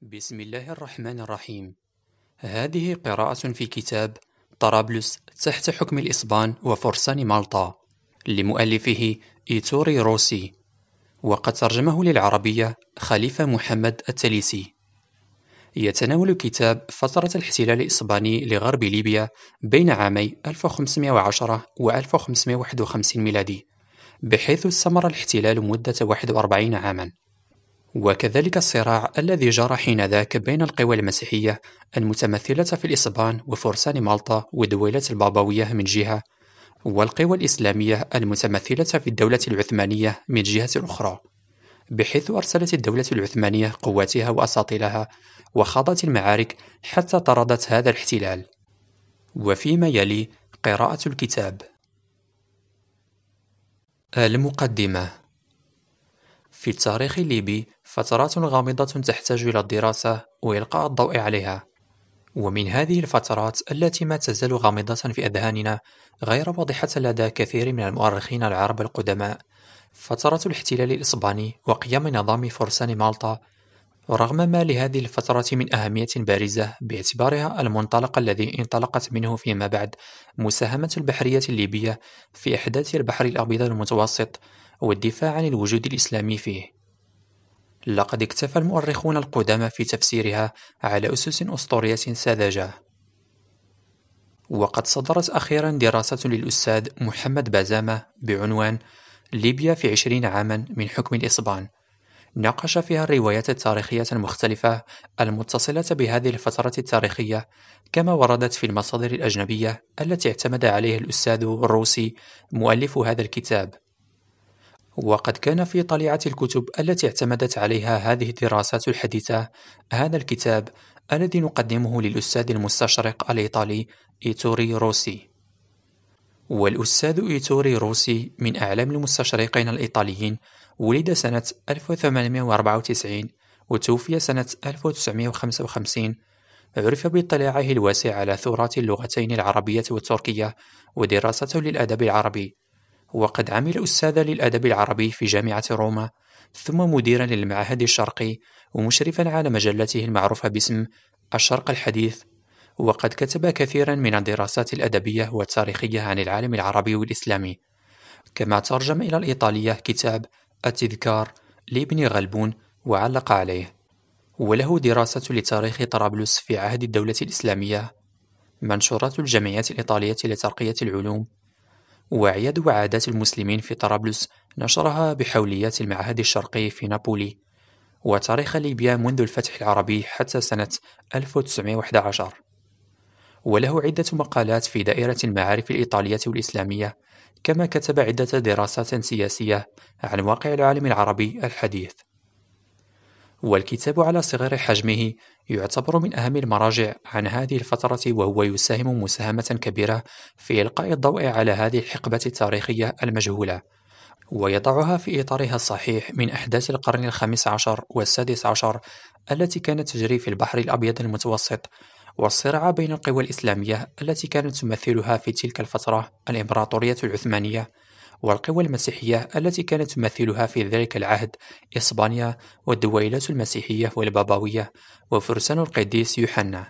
بسم الله الرحمن الرحيم. هذه قراءة في كتاب طرابلس تحت حكم الإسبان وفرسان مالطا لمؤلفه إيتوري روسي، وقد ترجمه للعربية خليفة محمد التليسي. يتناول الكتاب فترة الاحتلال الإسباني لغرب ليبيا بين عامي 1510 و 1551 ميلادي، بحيث استمر الاحتلال مدة 41 عاماً. وكذلك الصراع الذي جرى حينذاك بين القوى المسيحية المتمثلة في الإسبان وفرسان مالطا والدولة البابوية من جهة، والقوى الإسلامية المتمثلة في الدولة العثمانية من جهة أخرى، بحيث أرسلت الدولة العثمانية قواتها وأساطيلها وخاضت المعارك حتى طردت هذا الاحتلال. وفيما يلي قراءة الكتاب. المقدمة. في التاريخ الليبي فترات غامضة تحتاج إلى الدراسة وإلقاء الضوء عليها، ومن هذه الفترات التي ما تزال غامضة في أذهاننا غير واضحة لدى كثير من المؤرخين العرب القدماء فترة الاحتلال الإسباني وقيام نظام فرسان مالطا، رغم ما لهذه الفترة من أهمية بارزة باعتبارها المنطلق الذي انطلقت منه فيما بعد مساهمة البحرية الليبية في إحداث البحر الأبيض المتوسط والدفاع عن الوجود الإسلامي فيه. لقد اكتفى المؤرخون القدامى في تفسيرها على أسس أسطورية ساذجة، وقد صدرت أخيرا دراسة للأستاذ محمد بازامة بعنوان ليبيا في 20 عاما من حكم الإسبان، ناقش فيها الروايات التاريخية المختلفة المتصلة بهذه الفترة التاريخية كما وردت في المصادر الأجنبية التي اعتمد عليها الأستاذ الروسي مؤلف هذا الكتاب. وقد كان في طليعة الكتب التي اعتمدت عليها هذه الدراسات الحديثة هذا الكتاب الذي نقدمه للأستاذ المستشرق الإيطالي إيتوري روسي. والأستاذ إيتوري روسي من أعلام المستشرقين الإيطاليين، ولد سنة 1894 وتوفي سنة 1955. عرف باطلاعه الواسع على ثراء اللغتين العربية والتركية ودراسته للأدب العربي، وقد عمل أستاذا للأدب العربي في جامعة روما، ثم مديرا للمعهد الشرقي ومشرفا على مجلته المعروفة باسم الشرق الحديث. وقد كتب كثيرا من الدراسات الأدبية والتاريخية عن العالم العربي والإسلامي، كما ترجم إلى الإيطالية كتاب التذكار لابن غلبون وعلق عليه، وله دراسة لتاريخ طرابلس في عهد الدولة الإسلامية، منشورات الجمعية الإيطالية لترقية العلوم، وأعياد وعادات المسلمين في طرابلس نشرها بحوليات المعهد الشرقي في نابولي، وتاريخ ليبيا منذ الفتح العربي حتى سنة 1911. وله عدة مقالات في دائرة المعارف الإيطالية والإسلامية، كما كتب عدة دراسات سياسية عن واقع العالم العربي الحديث. والكتاب على صغر حجمه يعتبر من أهم المراجع عن هذه الفترة، وهو يساهم مساهمة كبيرة في إلقاء الضوء على هذه الحقبة التاريخية المجهولة، ويضعها في إطارها الصحيح من أحداث القرن الخامس عشر والسادس عشر التي كانت تجري في البحر الأبيض المتوسط، والصراع بين القوى الإسلامية التي كانت تمثلها في تلك الفترة الإمبراطورية العثمانية، والقوى المسيحية التي كانت تمثلها في ذلك العهد إسبانيا والدويلات المسيحية والبابوية وفرسان القديس يوحنا.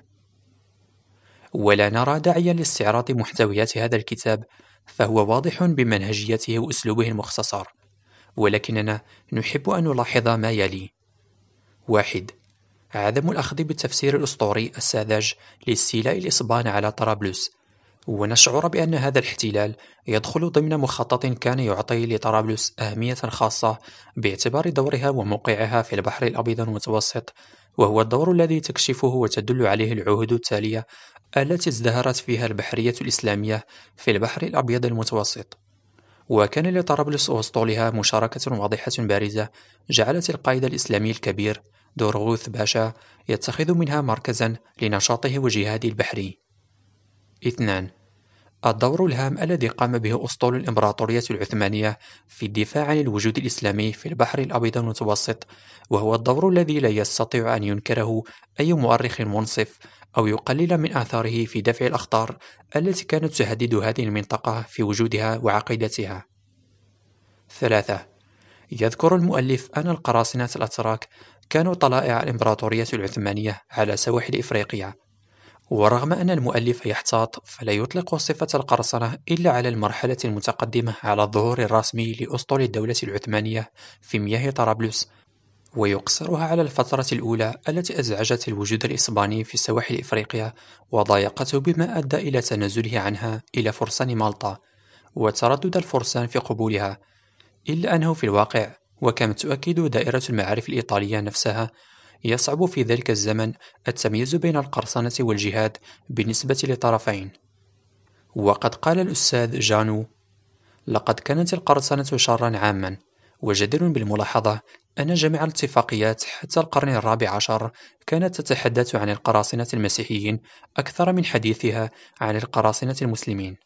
ولا نرى داعيا لاستعراض محتويات هذا الكتاب، فهو واضح بمنهجيته وأسلوبه المختصر، ولكننا نحب أن نلاحظ ما يلي: 1. عدم الأخذ بالتفسير الأسطوري الساذج لاستيلاء الإسبان على طرابلس، ونشعر بأن هذا الاحتلال يدخل ضمن مخطط كان يعطي لطرابلس أهمية خاصة باعتبار دورها وموقعها في البحر الأبيض المتوسط، وهو الدور الذي تكشفه وتدل عليه العهود التالية التي ازدهرت فيها البحرية الإسلامية في البحر الأبيض المتوسط. وكان لطرابلس وأسطولها مشاركة واضحة بارزة جعلت القائد الإسلامي الكبير دورغوث باشا يتخذ منها مركزا لنشاطه وجهاده البحري. 2. الدور الهام الذي قام به أسطول الإمبراطورية العثمانية في الدفاع عن الوجود الإسلامي في البحر الأبيض المتوسط، وهو الدور الذي لا يستطيع أن ينكره أي مؤرخ منصف أو يقلل من آثاره في دفع الأخطار التي كانت تهدد هذه المنطقة في وجودها وعقيدتها. 3. يذكر المؤلف أن القراصنة الأتراك كانوا طلائع الإمبراطورية العثمانية على سواحل إفريقيا. ورغم أن المؤلف يحتاط، فلا يطلق صفة القرصنة إلا على المرحلة المتقدمة على الظهور الرسمي لأسطول الدولة العثمانية في مياه طرابلس، ويقصرها على الفترة الأولى التي أزعجت الوجود الإسباني في سواحل إفريقيا وضايقته، بما أدى إلى تنازله عنها إلى فرسان مالطا وتردد الفرسان في قبولها. إلا أنه في الواقع، وكما تؤكد دائرة المعارف الإيطالية نفسها، يصعب في ذلك الزمن التمييز بين القرصنة والجهاد بالنسبة للطرفين. وقد قال الأستاذ جانو: لقد كانت القرصنة شرًا عامًا، وجدير بالملاحظة أن جميع الاتفاقيات حتى القرن الرابع عشر كانت تتحدث عن القراصنة المسيحيين أكثر من حديثها عن القراصنة المسلمين.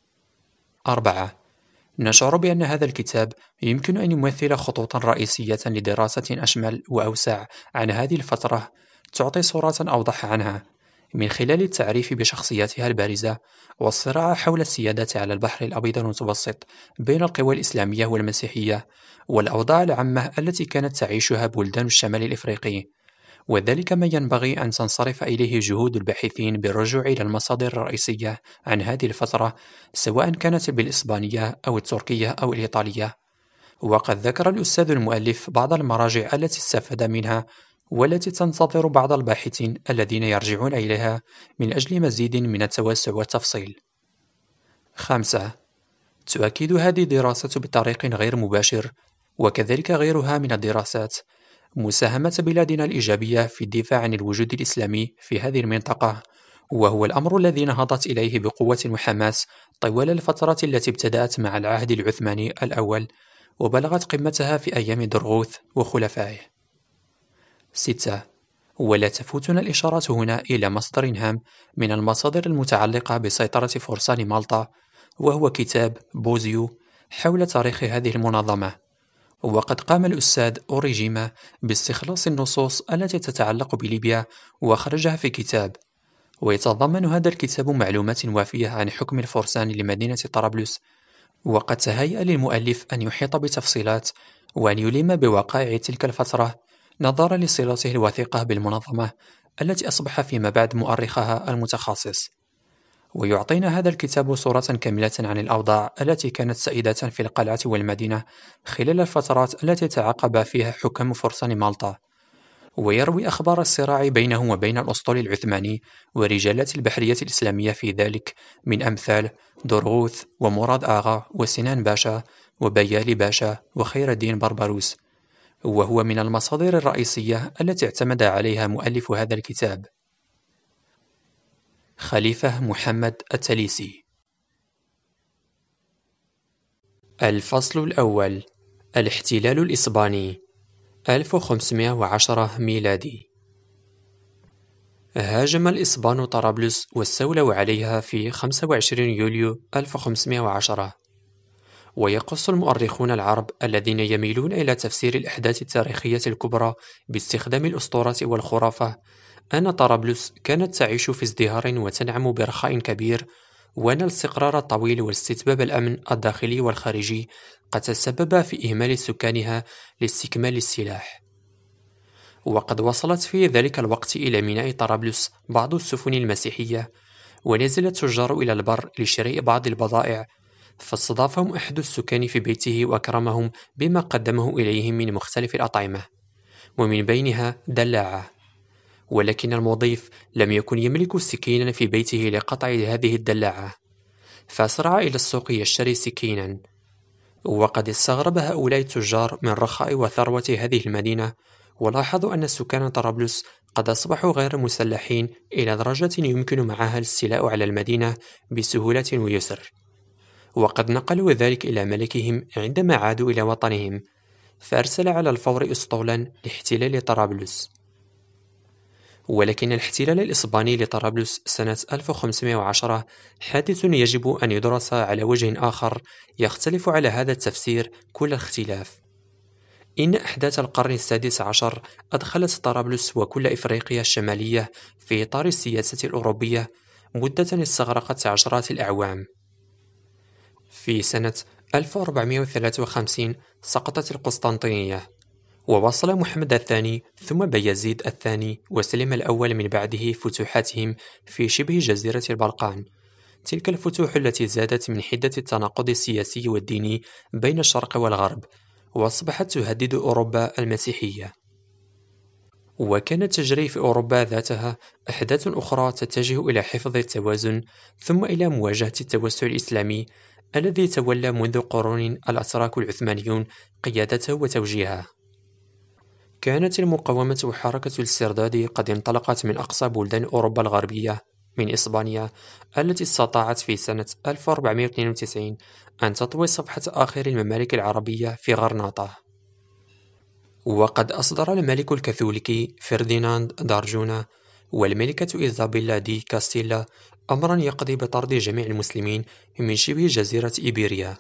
4. نشعر بأن هذا الكتاب يمكن أن يمثل خطوطا رئيسية لدراسة أشمل وأوسع عن هذه الفترة، تعطي صورة أوضح عنها، من خلال التعريف بشخصياتها البارزة والصراع حول السيادة على البحر الأبيض المتوسط بين القوى الإسلامية والمسيحية، والأوضاع العامة التي كانت تعيشها بلدان الشمال الإفريقي. وذلك ما ينبغي أن تنصرف إليه جهود الباحثين بالرجوع إلى المصادر الرئيسية عن هذه الفترة، سواء كانت بالإسبانية أو التركية أو الإيطالية. وقد ذكر الأستاذ المؤلف بعض المراجع التي استفاد منها، والتي تنتظر بعض الباحثين الذين يرجعون إليها من أجل مزيد من التوسع والتفصيل. 5. تؤكد هذه الدراسة بطريق غير مباشر، وكذلك غيرها من الدراسات، مساهمة بلادنا الإيجابية في الدفاع عن الوجود الإسلامي في هذه المنطقة، وهو الأمر الذي نهضت إليه بقوة وحماس طوال الفترة التي ابتدأت مع العهد العثماني الأول وبلغت قمتها في أيام درغوث وخلفائه. 6. ولا تفوتنا الإشارة هنا إلى مصدر هام من المصادر المتعلقة بسيطرة فرسان مالطا، وهو كتاب بوزيو حول تاريخ هذه المنظمة. وقد قام الأستاذ أوريجيما باستخلاص النصوص التي تتعلق بليبيا وأخرجها في كتاب. ويتضمن هذا الكتاب معلومات وافية عن حكم الفرسان لمدينة طرابلس، وقد تهيأ للمؤلف أن يحيط بتفصيلات وأن يلم بوقائع تلك الفترة، نظرا لصلته الوثيقة بالمنظمة التي أصبح فيما بعد مؤرخها المتخصص. ويعطينا هذا الكتاب صورة كاملة عن الأوضاع التي كانت سائدة في القلعة والمدينة خلال الفترات التي تعاقب فيها حكام فرسان مالطا، ويروي أخبار الصراع بينه وبين الأسطول العثماني ورجالات البحرية الإسلامية في ذلك، من أمثال درغوث ومراد آغا وسنان باشا وبيالي باشا وخير الدين بربروس، وهو من المصادر الرئيسية التي اعتمد عليها مؤلف هذا الكتاب. خليفة محمد التليسي. الفصل الأول: الاحتلال الإسباني 1510 ميلادي. هاجم الإسبان طرابلس واستولوا عليها في 25 يوليو 1510. ويقص المؤرخون العرب الذين يميلون إلى تفسير الأحداث التاريخية الكبرى باستخدام الأسطورة والخرافة أن طرابلس كانت تعيش في ازدهار وتنعم برخاء كبير، وأن الاستقرار الطويل واستتباب الأمن الداخلي والخارجي قد تسبب في إهمال سكانها لاستكمال السلاح. وقد وصلت في ذلك الوقت إلى ميناء طرابلس بعض السفن المسيحية، ونزل التجار إلى البر لشراء بعض البضائع، فاستضافهم أحد السكان في بيته وأكرمهم بما قدمه إليهم من مختلف الأطعمة، ومن بينها دلاعة. ولكن المضيف لم يكن يملك سكينا في بيته لقطع هذه الدلاعة، فأسرع إلى السوق يشتري سكينا. وقد استغرب هؤلاء التجار من رخاء وثروة هذه المدينة، ولاحظوا أن سكان طرابلس قد أصبحوا غير مسلحين إلى درجة يمكن معها الاستيلاء على المدينة بسهولة ويسر. وقد نقلوا ذلك إلى ملكهم عندما عادوا إلى وطنهم، فأرسل على الفور أسطولا لاحتلال طرابلس. ولكن الاحتلال الإسباني لطرابلس سنة 1510 حادث يجب أن يدرس على وجه آخر يختلف على هذا التفسير كل الاختلاف. إن أحداث القرن السادس عشر أدخلت طرابلس وكل إفريقيا الشمالية في إطار السياسة الأوروبية مدة استغرقت عشرات الأعوام. في سنة 1453 سقطت القسطنطينية، وواصل محمد الثاني ثم بايزيد الثاني وسليم الأول من بعده فتوحاتهم في شبه جزيرة البلقان، تلك الفتوح التي زادت من حدة التناقض السياسي والديني بين الشرق والغرب، وأصبحت تهدد أوروبا المسيحية. وكانت تجري في أوروبا ذاتها أحداث أخرى تتجه إلى حفظ التوازن ثم إلى مواجهة التوسع الإسلامي الذي تولى منذ قرون الأتراك العثمانيون قيادته وتوجيهه. كانت المقاومة وحركة الاسترداد قد انطلقت من أقصى بلدان أوروبا الغربية، من إسبانيا التي استطاعت في سنة 1492 أن تطوي صفحة آخر الممالك العربية في غرناطة. وقد أصدر الملك الكاثوليكي فرديناند دارجونا والملكة إيزابيلا دي كاستيلا أمرا يقضي بطرد جميع المسلمين من شبه جزيرة إيبيريا.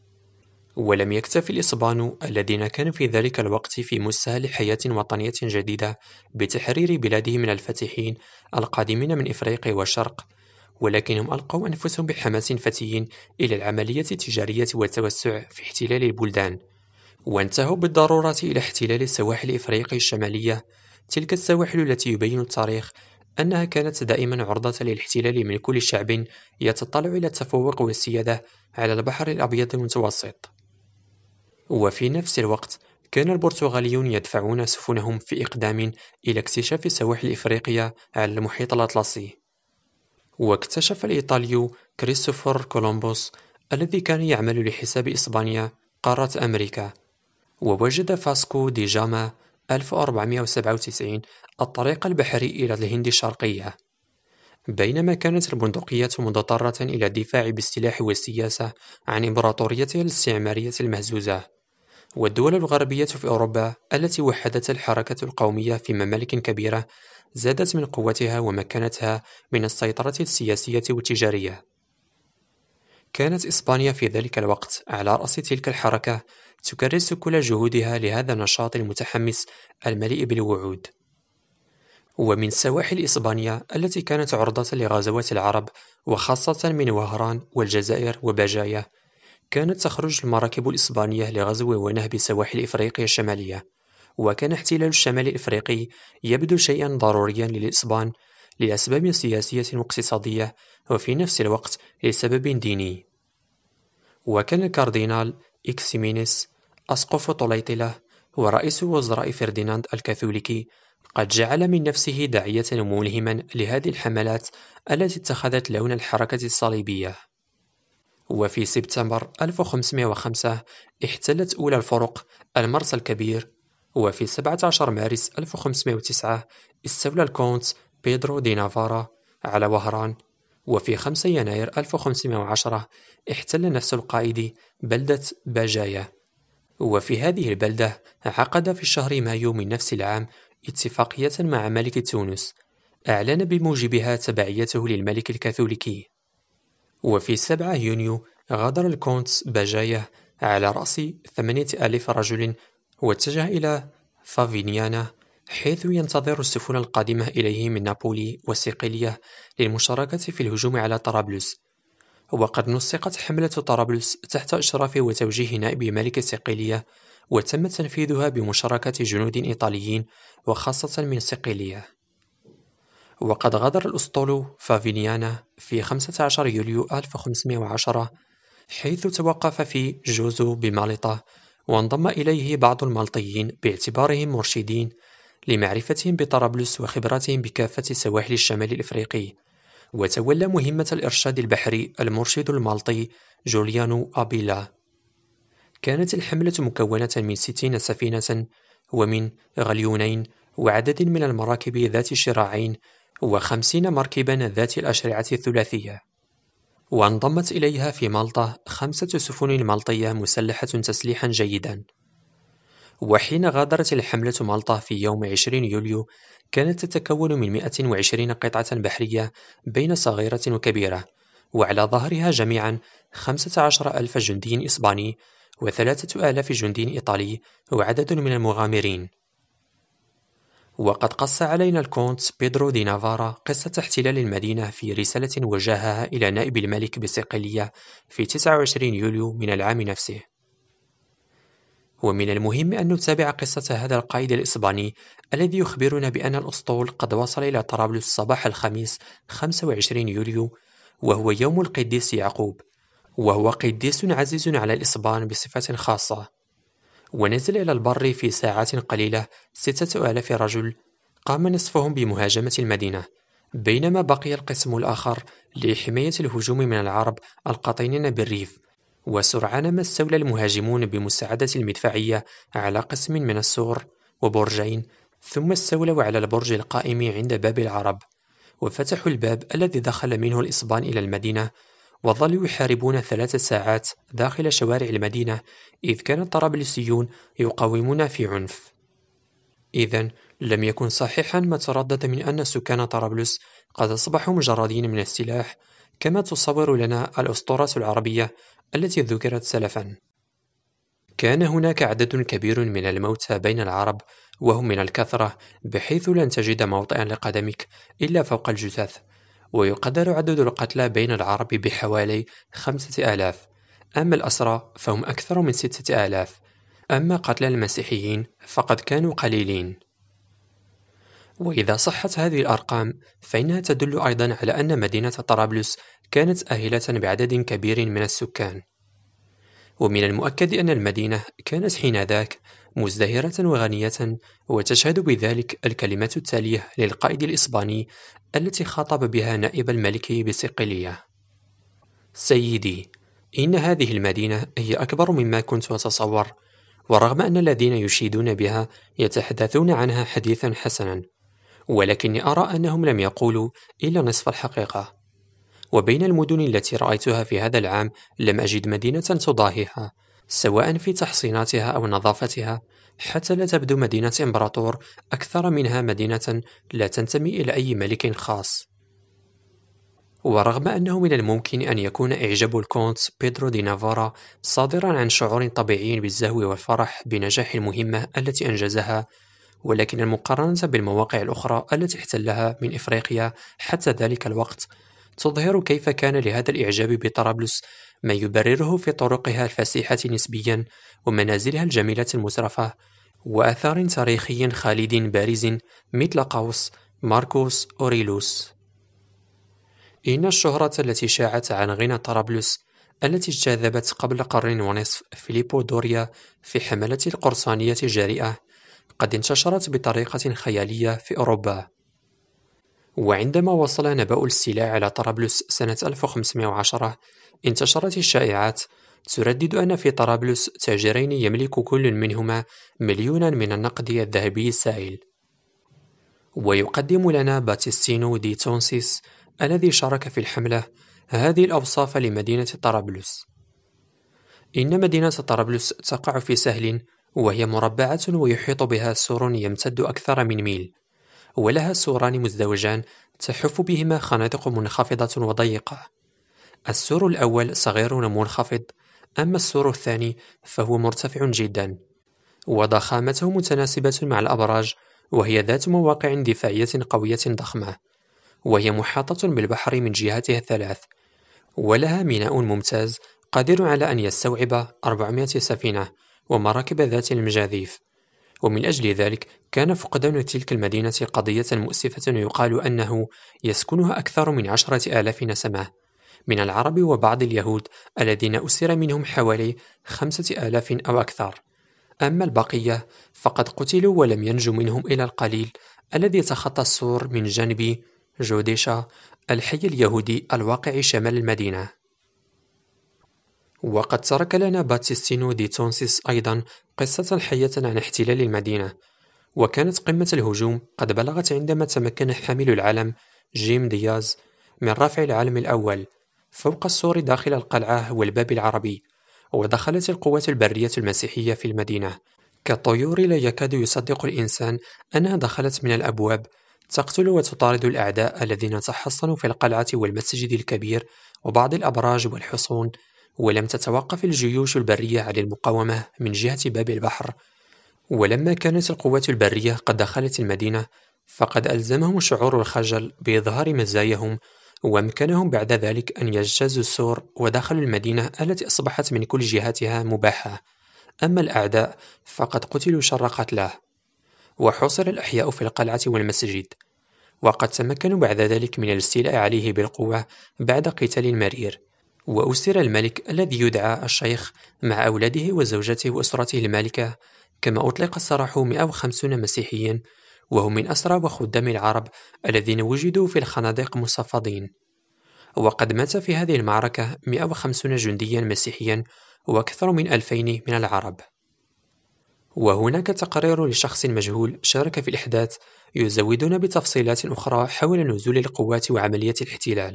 ولم يكتف الإسبان الذين كانوا في ذلك الوقت في مستهل حياة وطنية جديدة بتحرير بلادهم من الفاتحين القادمين من إفريقيا والشرق، ولكنهم ألقوا أنفسهم بحماس فتي إلى العملية التجارية والتوسع في احتلال البلدان، وانتهوا بالضرورة إلى احتلال السواحل إفريقيا الشمالية، تلك السواحل التي يبين التاريخ أنها كانت دائما عرضة للاحتلال من كل شعب يتطلع إلى التفوق والسيادة على البحر الأبيض المتوسط. وفي نفس الوقت كان البرتغاليون يدفعون سفنهم في إقدام إلى اكتشاف سواحل إفريقيا على المحيط الأطلسي. واكتشف الإيطالي كريستوفر كولومبوس الذي كان يعمل لحساب إسبانيا قارة أمريكا، ووجد فاسكو دي جاما 1497 الطريق البحري إلى الهند الشرقية، بينما كانت البندقية مضطرة إلى الدفاع بالسلاح والسياسة عن إمبراطوريتها الاستعمارية المهزوزة. والدول الغربية في أوروبا التي وحدت الحركة القومية في ممالك كبيرة زادت من قوتها ومكانتها من السيطرة السياسية والتجارية. كانت إسبانيا في ذلك الوقت على رأس تلك الحركة، تكرس كل جهودها لهذا النشاط المتحمس المليء بالوعود. ومن سواحل إسبانيا التي كانت عرضة لغزوات العرب وخاصة من وهران والجزائر وبجاية، كانت تخرج المراكب الإسبانية لغزو ونهب سواحل إفريقيا الشمالية، وكان احتلال الشمال الإفريقي يبدو شيئا ضروريا للإسبان لأسباب سياسية واقتصادية، وفي نفس الوقت لسبب ديني. وكان الكاردينال إكسيمينيس أسقف طليطلة ورئيس وزراء فرديناند الكاثوليكي قد جعل من نفسه داعية ملهما لهذه الحملات التي اتخذت لون الحركة الصليبية. وفي سبتمبر 1505 احتلت أولى الفرق المرسى الكبير، وفي 17 مارس 1509 استولى الكونت بيدرو دي نافارا على وهران، وفي 5 يناير 1510 احتل نفس القائد بلدة باجايا. وفي هذه البلدة عقد في شهر مايو من نفس العام اتفاقية مع ملك تونس أعلن بموجبها تبعيته للملك الكاثوليكي. وفي 7 يونيو غادر الكونت باجايا على رأس 8000 رجل واتجه إلى فافينيانا، حيث ينتظر السفن القادمة إليه من نابولي وصقلية للمشاركة في الهجوم على طرابلس. وقد نسقت حملة طرابلس تحت إشراف وتوجيه نائب ملك صقلية، وتم تنفيذها بمشاركة جنود إيطاليين وخاصة من صقلية. وقد غادر الأسطول فافينيانا في 15 يوليو 1510، حيث توقف في جوزو بمالطة، وانضم إليه بعض المالطيين باعتبارهم مرشدين لمعرفتهم بطرابلس وخبراتهم بكافة سواحل الشمال الإفريقي. وتولى مهمة الإرشاد البحري المرشد المالطي جوليانو أبيلا. كانت الحملة مكونة من 60 سفينة ومن غليونين وعدد من المراكب ذات الشراعين و50 مركبا ذات الأشرعة الثلاثية. وانضمت إليها في مالطا 5 سفن مالطية مسلحة تسليحا جيدا. وحين غادرت الحملة مالطا في يوم 20 يوليو كانت تتكون من 120 قطعة بحرية بين صغيرة وكبيرة، وعلى ظهرها جميعا 15,000 جندي إسباني و3,000 جندي إيطالي وعدد من المغامرين. وقد قص علينا الكونت بيدرو دي نافارا قصة احتلال المدينة في رسالة وجهها إلى نائب الملك بصقلية في 29 يوليو من العام نفسه. ومن المهم أن نتابع قصة هذا القائد الإسباني الذي يخبرنا بأن الأسطول قد وصل إلى طرابلس صباح الخميس 25 يوليو، وهو يوم القديس يعقوب، وهو قديس عزيز على الإسبان بصفة خاصة. ونزل إلى البر في ساعات قليلة 6000 رجل، قام نصفهم بمهاجمة المدينة، بينما بقي القسم الآخر لحماية الهجوم من العرب القاطنين بالريف. وسرعان ما استولى المهاجمون بمساعدة المدفعية على قسم من السور وبرجين، ثم استولوا على البرج القائم عند باب العرب، وفتحوا الباب الذي دخل منه الإسبان إلى المدينة، وظلوا يحاربون 3 ساعات داخل شوارع المدينة، إذ كان الطرابلسيون يقاومون في عنف. إذن لم يكن صحيحا ما تردد من أن سكان طرابلس قد أصبحوا مجردين من السلاح، كما تصور لنا الأسطورة العربية التي ذكرت سلفا. كان هناك عدد كبير من الموتى بين العرب، وهم من الكثرة بحيث لن تجد موطئا لقدمك إلا فوق الجثث، ويقدر عدد القتلى بين العرب بحوالي 5000، أما الأسرى فهم أكثر من 6000، أما قتلى المسيحيين فقد كانوا قليلين. وإذا صحت هذه الأرقام فإنها تدل أيضا على أن مدينة طرابلس كانت آهلة بعدد كبير من السكان. ومن المؤكد أن المدينة كانت حينذاك مزدهرة وغنية، وتشهد بذلك الكلمة التالية للقائد الإسباني التي خاطب بها نائب الملك بصقلية: سيدي، إن هذه المدينة هي أكبر مما كنت أتصور، ورغم أن الذين يشيدون بها يتحدثون عنها حديثا حسنا، ولكني أرى أنهم لم يقولوا إلا نصف الحقيقة. وبين المدن التي رأيتها في هذا العام لم أجد مدينة تضاهيها، سواء في تحصيناتها أو نظافتها، حتى لا تبدو مدينة إمبراطور أكثر منها مدينة لا تنتمي إلى أي ملك خاص. ورغم أنه من الممكن أن يكون إعجاب الكونت بيدرو دي نافارا صادرا عن شعور طبيعي بالزهو والفرح بنجاح المهمة التي أنجزها، ولكن المقارنة بالمواقع الأخرى التي احتلها من إفريقيا حتى ذلك الوقت تظهر كيف كان لهذا الإعجاب بطرابلس ما يبرره في طرقها الفسيحة نسبيا، ومنازلها الجميلة المترفة، وآثار تاريخي خالد بارز مثل قوس ماركوس أوريلوس. إن الشهرة التي شاعت عن غنى طرابلس التي اجتذبت قبل قرن ونصف فيليبو دوريا في حملته القرصانية الجريئة قد انتشرت بطريقة خيالية في أوروبا. وعندما وصل نبأ الاستيلاء على طرابلس سنة 1510 انتشرت الشائعات تردد أن في طرابلس تاجرين يملك كل منهما مليونا من النقد الذهبي السائل. ويقدم لنا باتيستينو دي تونسيس الذي شارك في الحملة هذه الأوصاف لمدينة طرابلس: إن مدينة طرابلس تقع في سهل، وهي مربعة ويحيط بها سور يمتد أكثر من ميل، ولها سوران مزدوجان تحف بهما خنادق منخفضة وضيقة. السور الأول صغير ومنخفض، أما السور الثاني فهو مرتفع جدا، وضخامته متناسبة مع الأبراج، وهي ذات مواقع دفاعية قوية ضخمة، وهي محاطة بالبحر من جهاتها الثلاث، ولها ميناء ممتاز قادر على أن يستوعب 400 سفينة ومراكب ذات المجاذيف. ومن أجل ذلك كان فقدان تلك المدينة قضية مؤسفة، يقال أنه يسكنها أكثر من 10,000 نسمة من العرب وبعض اليهود الذين أسر منهم حوالي 5,000 أو أكثر، أما البقية فقد قتلوا ولم ينجو منهم إلا القليل الذي تخطى السور من جانب جوديشا الحي اليهودي الواقع شمال المدينة. وقد ترك لنا باتيستينو دي تونسيس أيضا قصة حية عن احتلال المدينة، وكانت قمة الهجوم قد بلغت عندما تمكن حامل العلم جيم دياز من رفع العلم الأول فوق السور داخل القلعة والباب العربي، ودخلت القوات البرية المسيحية في المدينة كالطيور، لا يكاد يصدق الإنسان أنها دخلت من الأبواب، تقتل وتطارد الأعداء الذين تحصنوا في القلعة والمسجد الكبير وبعض الأبراج والحصون. ولم تتوقف الجيوش البرية عن المقاومة من جهة باب البحر، ولما كانت القوات البرية قد دخلت المدينة فقد ألزمهم شعور الخجل بإظهار مزاياهم، وأمكنهم بعد ذلك أن يجتازوا السور ودخلوا المدينة التي أصبحت من كل جهاتها مباحة، أما الأعداء فقد قتلوا شر قتلاه، وحُصر الأحياء في القلعة والمسجد، وقد تمكنوا بعد ذلك من الاستيلاء عليه بالقوة بعد قتال مرير. وأسر الملك الذي يدعى الشيخ مع أولاده وزوجته وأسرته المالكة، كما أطلق سراح 150 مسيحيا وهم من أسرى وخدام العرب الذين وجدوا في الخنادق مصفدين. وقد مات في هذه المعركة 150 جنديا مسيحيا وأكثر من 2000 من العرب. وهناك تقرير لشخص مجهول شارك في الإحداث يزودون بتفصيلات أخرى حول نزول القوات وعملية الاحتلال.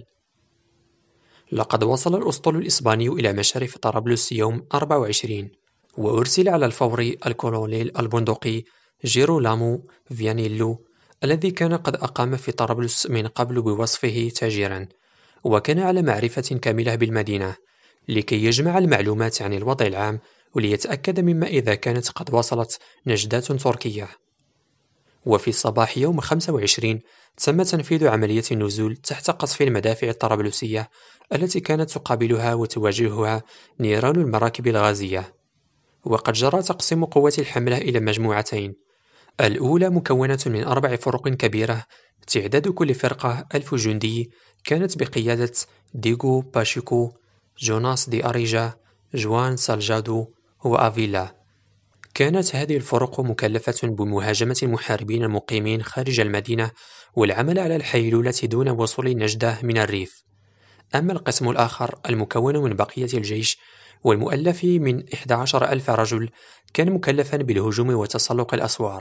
لقد وصل الأسطول الإسباني إلى مشارف طرابلس يوم 24، وأرسل على الفور الكولونيل البندقي جيرولامو فيانيلو الذي كان قد أقام في طرابلس من قبل بوصفه تاجرا، وكان على معرفة كاملة بالمدينة، لكي يجمع المعلومات عن الوضع العام وليتأكد مما إذا كانت قد وصلت نجدات تركية. وفي صباح يوم 25 تم تنفيذ عملية النزول تحت قصف المدافع الطرابلسية التي كانت تقابلها وتواجهها نيران المراكب الغازية. وقد جرى تقسيم قوات الحملة إلى مجموعتين، الأولى مكونة من 4 فرق كبيرة تعداد كل فرقة 1000 جندي، كانت بقيادة ديغو باشيكو، جوناس دي أريجا، جوان سالجادو وأفيلا. كانت هذه الفرق مكلفة بمهاجمة المحاربين المقيمين خارج المدينة والعمل على الحيلولة دون وصول نجدة من الريف. أما القسم الآخر المكون من بقية الجيش والمؤلف من 11,000 رجل كان مكلفا بالهجوم وتسلق الأسوار.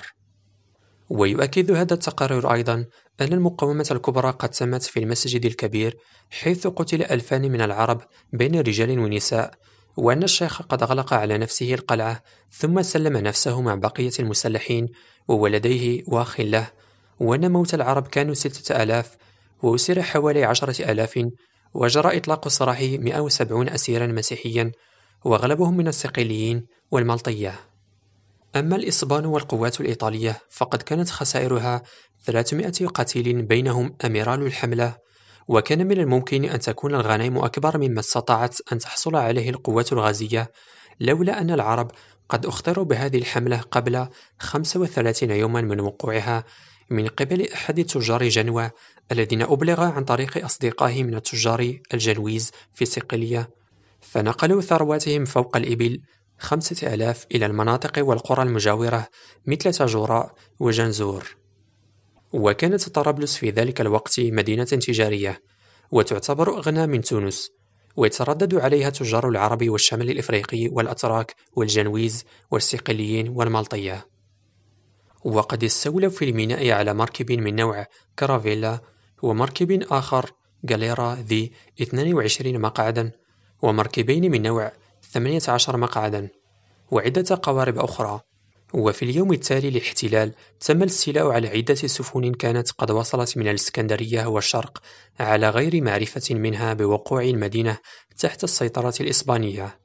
ويؤكد هذا التقرير أيضا أن المقاومة الكبرى قد تمت في المسجد الكبير، حيث قتل 2000 من العرب بين رجال ونساء، وأن الشيخ قد أغلق على نفسه القلعة ثم سلم نفسه مع بقية المسلحين وولديه وأخ له، وأن موت العرب كانوا 6000 وأسر حوالي 10,000، وجرى إطلاق سراح 170 أسيرا مسيحيا وأغلبهم من الصقليين والملطية. أما الإسبان والقوات الإيطالية فقد كانت خسائرها 300 قتيل بينهم أميرال الحملة، وكان من الممكن أن تكون الغنائم أكبر مما استطاعت أن تحصل عليه القوات الغازية، لولا أن العرب قد أخطروا بهذه الحملة قبل 35 يوما من وقوعها من قبل أحد تجار جنوة الذين أبلغ عن طريق أصدقائه من التجار الجنويز في صقلية، فنقلوا ثرواتهم فوق الإبل 5000 إلى المناطق والقرى المجاورة مثل تاجوراء وجنزور. وكانت طرابلس في ذلك الوقت مدينة تجارية وتعتبر أغنى من تونس، ويتردد عليها تجار العرب والشمال الإفريقي والأتراك والجنويز والصقليين والملطية. وقد استولوا في الميناء على مركب من نوع كارافيلا ومركب آخر غاليرا ذي 22 مقعدا ومركبين من نوع 18 مقعدا وعدة قوارب أخرى. وفي اليوم التالي للاحتلال تم الاستيلاء على عدة سفن كانت قد وصلت من الإسكندرية والشرق على غير معرفة منها بوقوع المدينة تحت السيطرة الإسبانية.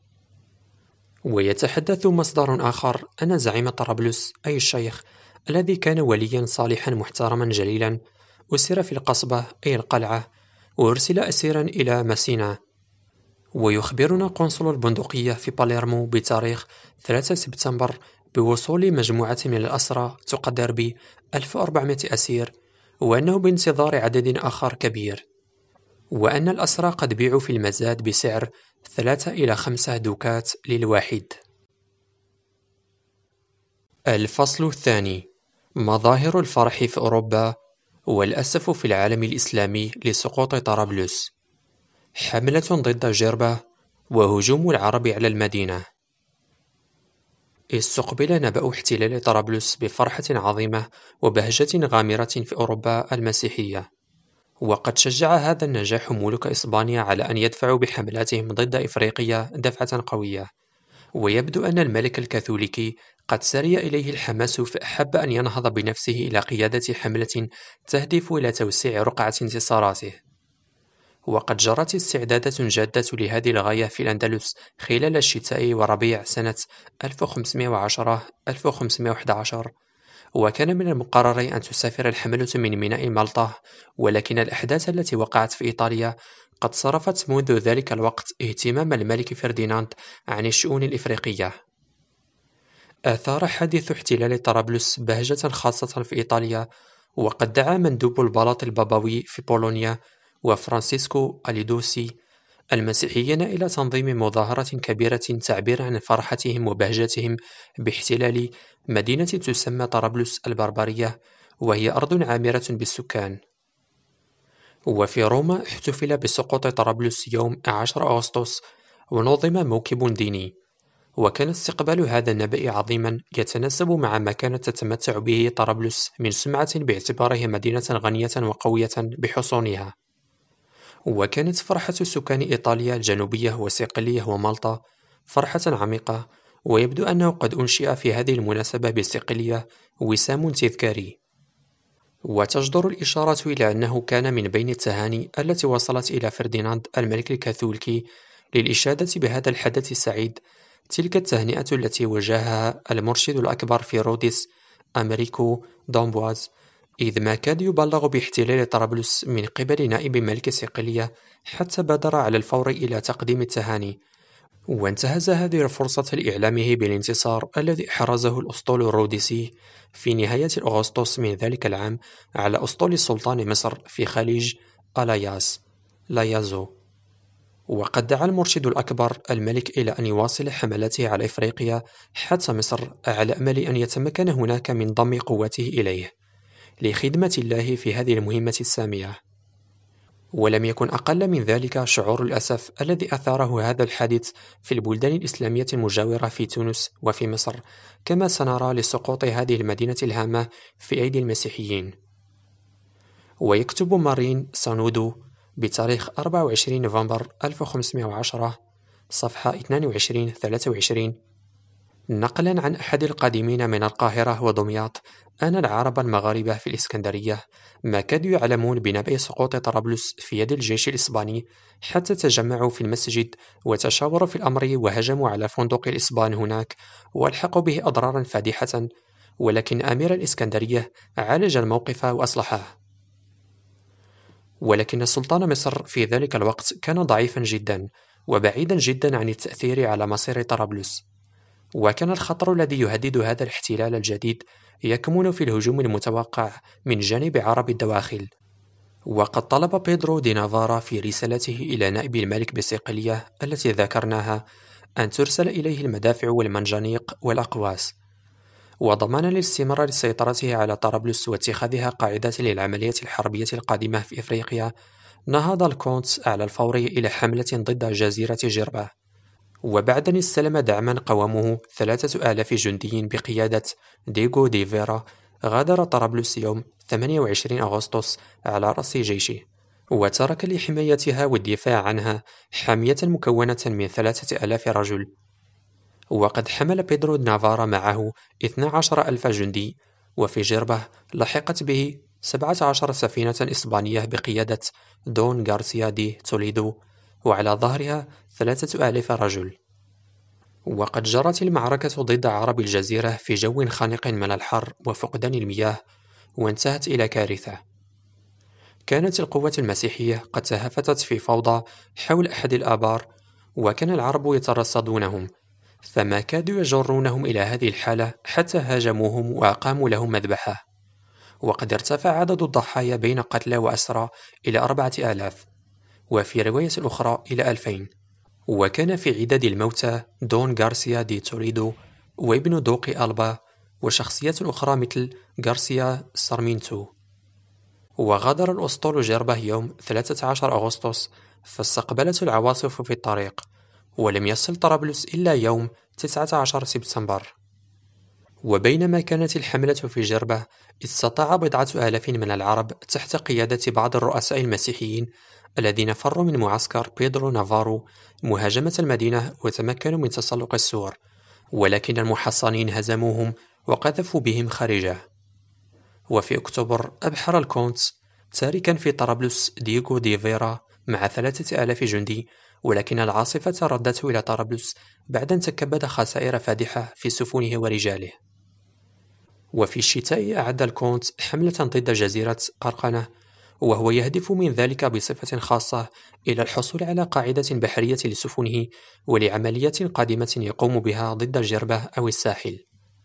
ويتحدث مصدر آخر أن زعيم طرابلس أي الشيخ الذي كان وليا صالحا محترما جليلا أسر في القصبة أي القلعة وأرسل أسيرا إلى مسينا. ويخبرنا قنصل البندقية في باليرمو بتاريخ 3 سبتمبر بوصول مجموعة من الأسرى تقدر ب 1400 أسير، وأنه بانتظار عدد آخر كبير، وأن الأسرى قد بيعوا في المزاد بسعر 3 إلى 5 دوكات للواحد. الفصل الثاني: مظاهر الفرح في أوروبا والأسف في العالم الإسلامي لسقوط طرابلس، حملة ضد جربة وهجوم العرب على المدينة. استقبل نبأ احتلال طرابلس بفرحة عظيمة وبهجة غامرة في أوروبا المسيحية، وقد شجع هذا النجاح ملوك إسبانيا على أن يدفعوا بحملاتهم ضد إفريقيا دفعة قوية. ويبدو أن الملك الكاثوليكي قد سري إليه الحماس فأحب أن ينهض بنفسه إلى قيادة حملة تهدف إلى توسيع رقعة انتصاراته. وقد جرت استعدادات جادة لهذه الغاية في الأندلس خلال الشتاء وربيع سنة 1510-1511، وكان من المقرر أن تسافر الحملة من ميناء مالطا، ولكن الأحداث التي وقعت في إيطاليا قد صرفت منذ ذلك الوقت اهتمام الملك فرديناند عن الشؤون الإفريقية. أثار حادث احتلال طرابلس بهجة خاصة في إيطاليا، وقد دعا مندوب البلاط البابوي في بولونيا وفرانسيسكو أليدوسي المسيحيين إلى تنظيم مظاهرة كبيرة تعبير عن فرحتهم وبهجتهم باحتلال مدينة تسمى طرابلس البربرية، وهي أرض عامرة بالسكان. وفي روما احتفل بسقوط طرابلس يوم 10 أغسطس، ونظم موكب ديني، وكان استقبال هذا النبأ عظيما يتناسب مع ما كانت تتمتع به طرابلس من سمعة باعتبارها مدينة غنية وقوية بحصونها. وكانت فرحة سكان إيطاليا الجنوبية وصقلية ومالطا فرحة عميقة، ويبدو أنه قد أنشئ في هذه المناسبة بصقلية وسام تذكاري. وتجدر الإشارة إلى أنه كان من بين التهاني التي وصلت إلى فرديناند الملك الكاثوليكي للإشادة بهذا الحدث السعيد تلك التهنئة التي وجهها المرشد الأكبر في روديس أمريكو دومبواز، إذ ما كاد يبلغ باحتلال طرابلس من قبل نائب ملك صقلية حتى بادر على الفور إلى تقديم التهاني، وانتهز هذه الفرصة لإعلامه بالانتصار الذي أحرزه الأسطول الروديسي في نهاية أغسطس من ذلك العام على أسطول سلطان مصر في خليج ألاياس لايازو. وقد دعا المرشد الأكبر الملك إلى أن يواصل حملاته على إفريقيا حتى مصر، على أمل أن يتمكن هناك من ضم قوته إليه لخدمة الله في هذه المهمة السامية. ولم يكن أقل من ذلك شعور الأسف الذي أثاره هذا الحادث في البلدان الإسلامية المجاورة في تونس وفي مصر، كما سنرى لسقوط هذه المدينة الهامة في أيدي المسيحيين. ويكتب مارين سانودو بتاريخ 24 نوفمبر 1510 صفحة 22-23 نقلا عن أحد القادمين من القاهرة ودمياط أن العرب المغاربة في الإسكندرية ما كادوا يعلمون بنبأ سقوط طرابلس في يد الجيش الإسباني، حتى تجمعوا في المسجد وتشاوروا في الأمر وهجموا على فندق الإسبان هناك والحقوا به أضرارا فادحة، ولكن أمير الإسكندرية عالج الموقف وأصلحه. ولكن سلطان مصر في ذلك الوقت كان ضعيفا جدا وبعيدا جدا عن التأثير على مصير طرابلس، وكان الخطر الذي يهدد هذا الاحتلال الجديد يكمن في الهجوم المتوقع من جانب عرب الدواخل. وقد طلب بيدرو دي نافارا في رسالته إلى نائب الملك بصقلية التي ذكرناها أن ترسل إليه المدافع والمنجنيق والأقواس، وضمانا لاستمرار سيطرته على طرابلس واتخاذها قاعدة للعمليات الحربية القادمة في إفريقيا. نهض الكونت على الفور إلى حملة ضد جزيرة جربة، وبعد أن استلم دعما قوامه 3000 جندي بقيادة ديغو دي فيرا، غادر طرابلس يوم 28 أغسطس على رأس جيشه، وترك لحمايتها والدفاع عنها حامية مكونة من 3000 رجل. وقد حمل بيدرو نافارا معه 12,000 جندي، وفي جربة لحقت به 17 سفينة إسبانية بقيادة دون غارسيا دي توليدو، وعلى ظهرها 3000 رجل. وقد جرت المعركة ضد عرب الجزيرة في جو خانق من الحر وفقدان المياه، وانتهت إلى كارثة. كانت القوة المسيحية قد تهافتت في فوضى حول أحد الآبار، وكان العرب يترصدونهم، فما كادوا يجرونهم إلى هذه الحالة حتى هاجموهم وأقاموا لهم مذبحة. وقد ارتفع عدد الضحايا بين قتلى وأسرى إلى 4000، وفي رواية أخرى إلى 2000. وكان في عدد الموتى دون غارسيا دي توريدو وابن دوقي ألبا وشخصيات أخرى مثل غارسيا سارمينتو. وغادر الأسطول جربة يوم 13 أغسطس، فاستقبلته العواصف في الطريق، ولم يصل طرابلس إلا يوم 19 سبتمبر. وبينما كانت الحملة في جربة، استطاع 1000 من العرب تحت قيادة بعض الرؤساء المسيحيين الذين فروا من معسكر بيدرو نافارو مهاجمة المدينة وتمكنوا من تسلق السور، ولكن المحصنين هزموهم وقذفوا بهم خارجه. وفي أكتوبر أبحر الكونت تاركا في طرابلس ديغو دي فيرا مع 3000 جندي، ولكن العاصفة ردته إلى طرابلس بعد أن تكبد خسائر فادحة في سفنه ورجاله. وفي الشتاء أعد الكونت حملة ضد جزيرة قرقنة، وهو يهدف من ذلك بصفة خاصة إلى الحصول على قاعدة بحرية لسفنه ولعمليات قادمة يقوم بها ضد جربة أو الساحل.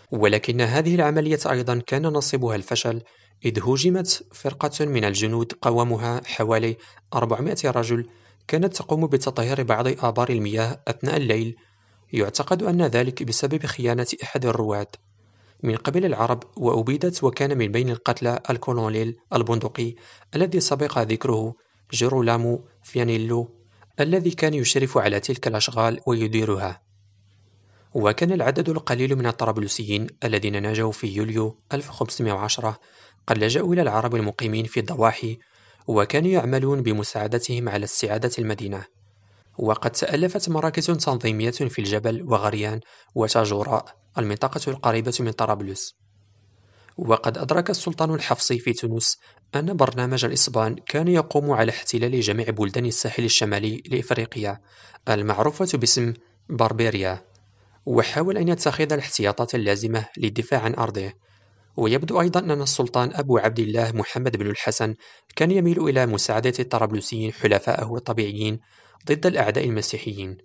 ولكن هذه العملية أيضا كان نصيبها الفشل، إذ هُجمت فرقة من الجنود قوامها حوالي 400 رجل كانت تقوم بتطهير بعض آبار المياه أثناء الليل. يعتقد أن ذلك بسبب خيانة أحد الرواة من قبل العرب، وأبيدت، وكان من بين القتلى الكولونيل البندقي الذي سبق ذكره جيرولامو فيانيلو، الذي كان يشرف على تلك الأشغال ويديرها. وكان العدد القليل من الطرابلسيين الذين نجوا في يوليو 1510 قد لجأوا إلى العرب المقيمين في الضواحي، وكانوا يعملون بمساعدتهم على استعادة المدينة. وقد تألفت مراكز تنظيمية في الجبل وغريان وتاجوراء، المنطقة القريبة من طرابلس. وقد أدرك السلطان الحفصي في تونس أن برنامج الإسبان كان يقوم على احتلال جميع بلدان الساحل الشمالي لإفريقيا المعروفة باسم بربيريا، وحاول أن يتخذ الاحتياطات اللازمة للدفاع عن أرضه. ويبدو أيضا أن السلطان أبو عبد الله محمد بن الحسن كان يميل إلى مساعدة الطرابلسيين حلفائه الطبيعيين ضد الأعداء المسيحيين.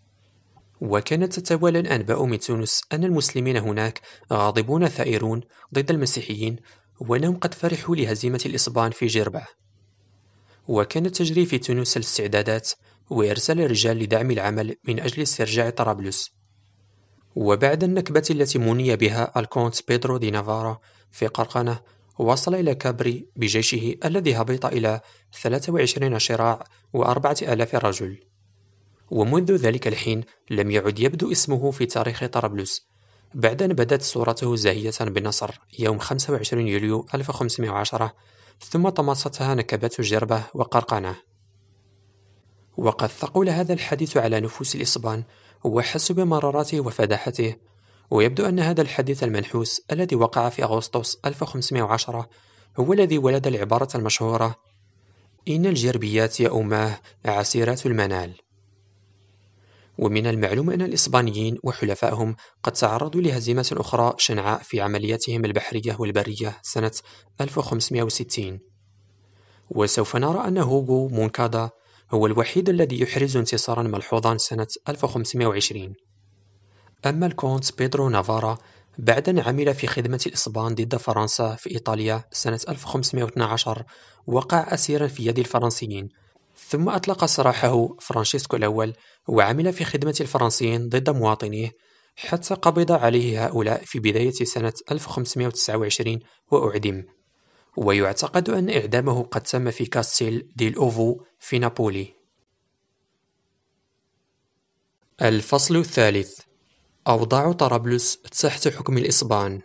وكانت تتوالى الأنباء من تونس أن المسلمين هناك غاضبون ثائرون ضد المسيحيين، وأنهم قد فرحوا لهزيمة الإسبان في جربة. وكانت تجري في تونس الاستعدادات وإرسال الرجال لدعم العمل من أجل استرجاع طرابلس. وبعد النكبة التي مني بها الكونت بيدرو دي نافارا في قرقنة، وصل إلى كابري بجيشه الذي هبط إلى 23 شراع و4000 رجل. ومنذ ذلك الحين لم يعد يبدو اسمه في تاريخ طرابلس، بعد أن بدت صورته زاهية بالنصر يوم 25 يوليو 1510، ثم طمستها نكبات جربة وقرقنة. وقد ثقل هذا الحديث على نفوس الإسبان وحسوا بمرارته وفداحته. ويبدو أن هذا الحديث المنحوس الذي وقع في أغسطس 1510 هو الذي ولد العبارة المشهورة: إن الجربيات يا أماه عسيرات المنال. ومن المعلوم أن الإسبانيين وحلفائهم قد تعرضوا لهزيمة أخرى شنعاء في عملياتهم البحرية والبرية سنة 1560. وسوف نرى أن هوغو مونكادا هو الوحيد الذي يحرز انتصارا ملحوظا سنة 1520. أما الكونت بيدرو نافارا، بعد أن عمل في خدمة الإسبان ضد فرنسا في إيطاليا سنة 1512، وقع أسيرا في يد الفرنسيين، ثم أطلق سراحه فرانشيسكو الأول وعمل في خدمة الفرنسيين ضد مواطنيه، حتى قبض عليه هؤلاء في بداية سنة 1529 وأعدم. ويعتقد أن إعدامه قد تم في كاستيل دي الأوفو في نابولي. الفصل الثالث: أوضاع طرابلس تحت حكم الإسبان.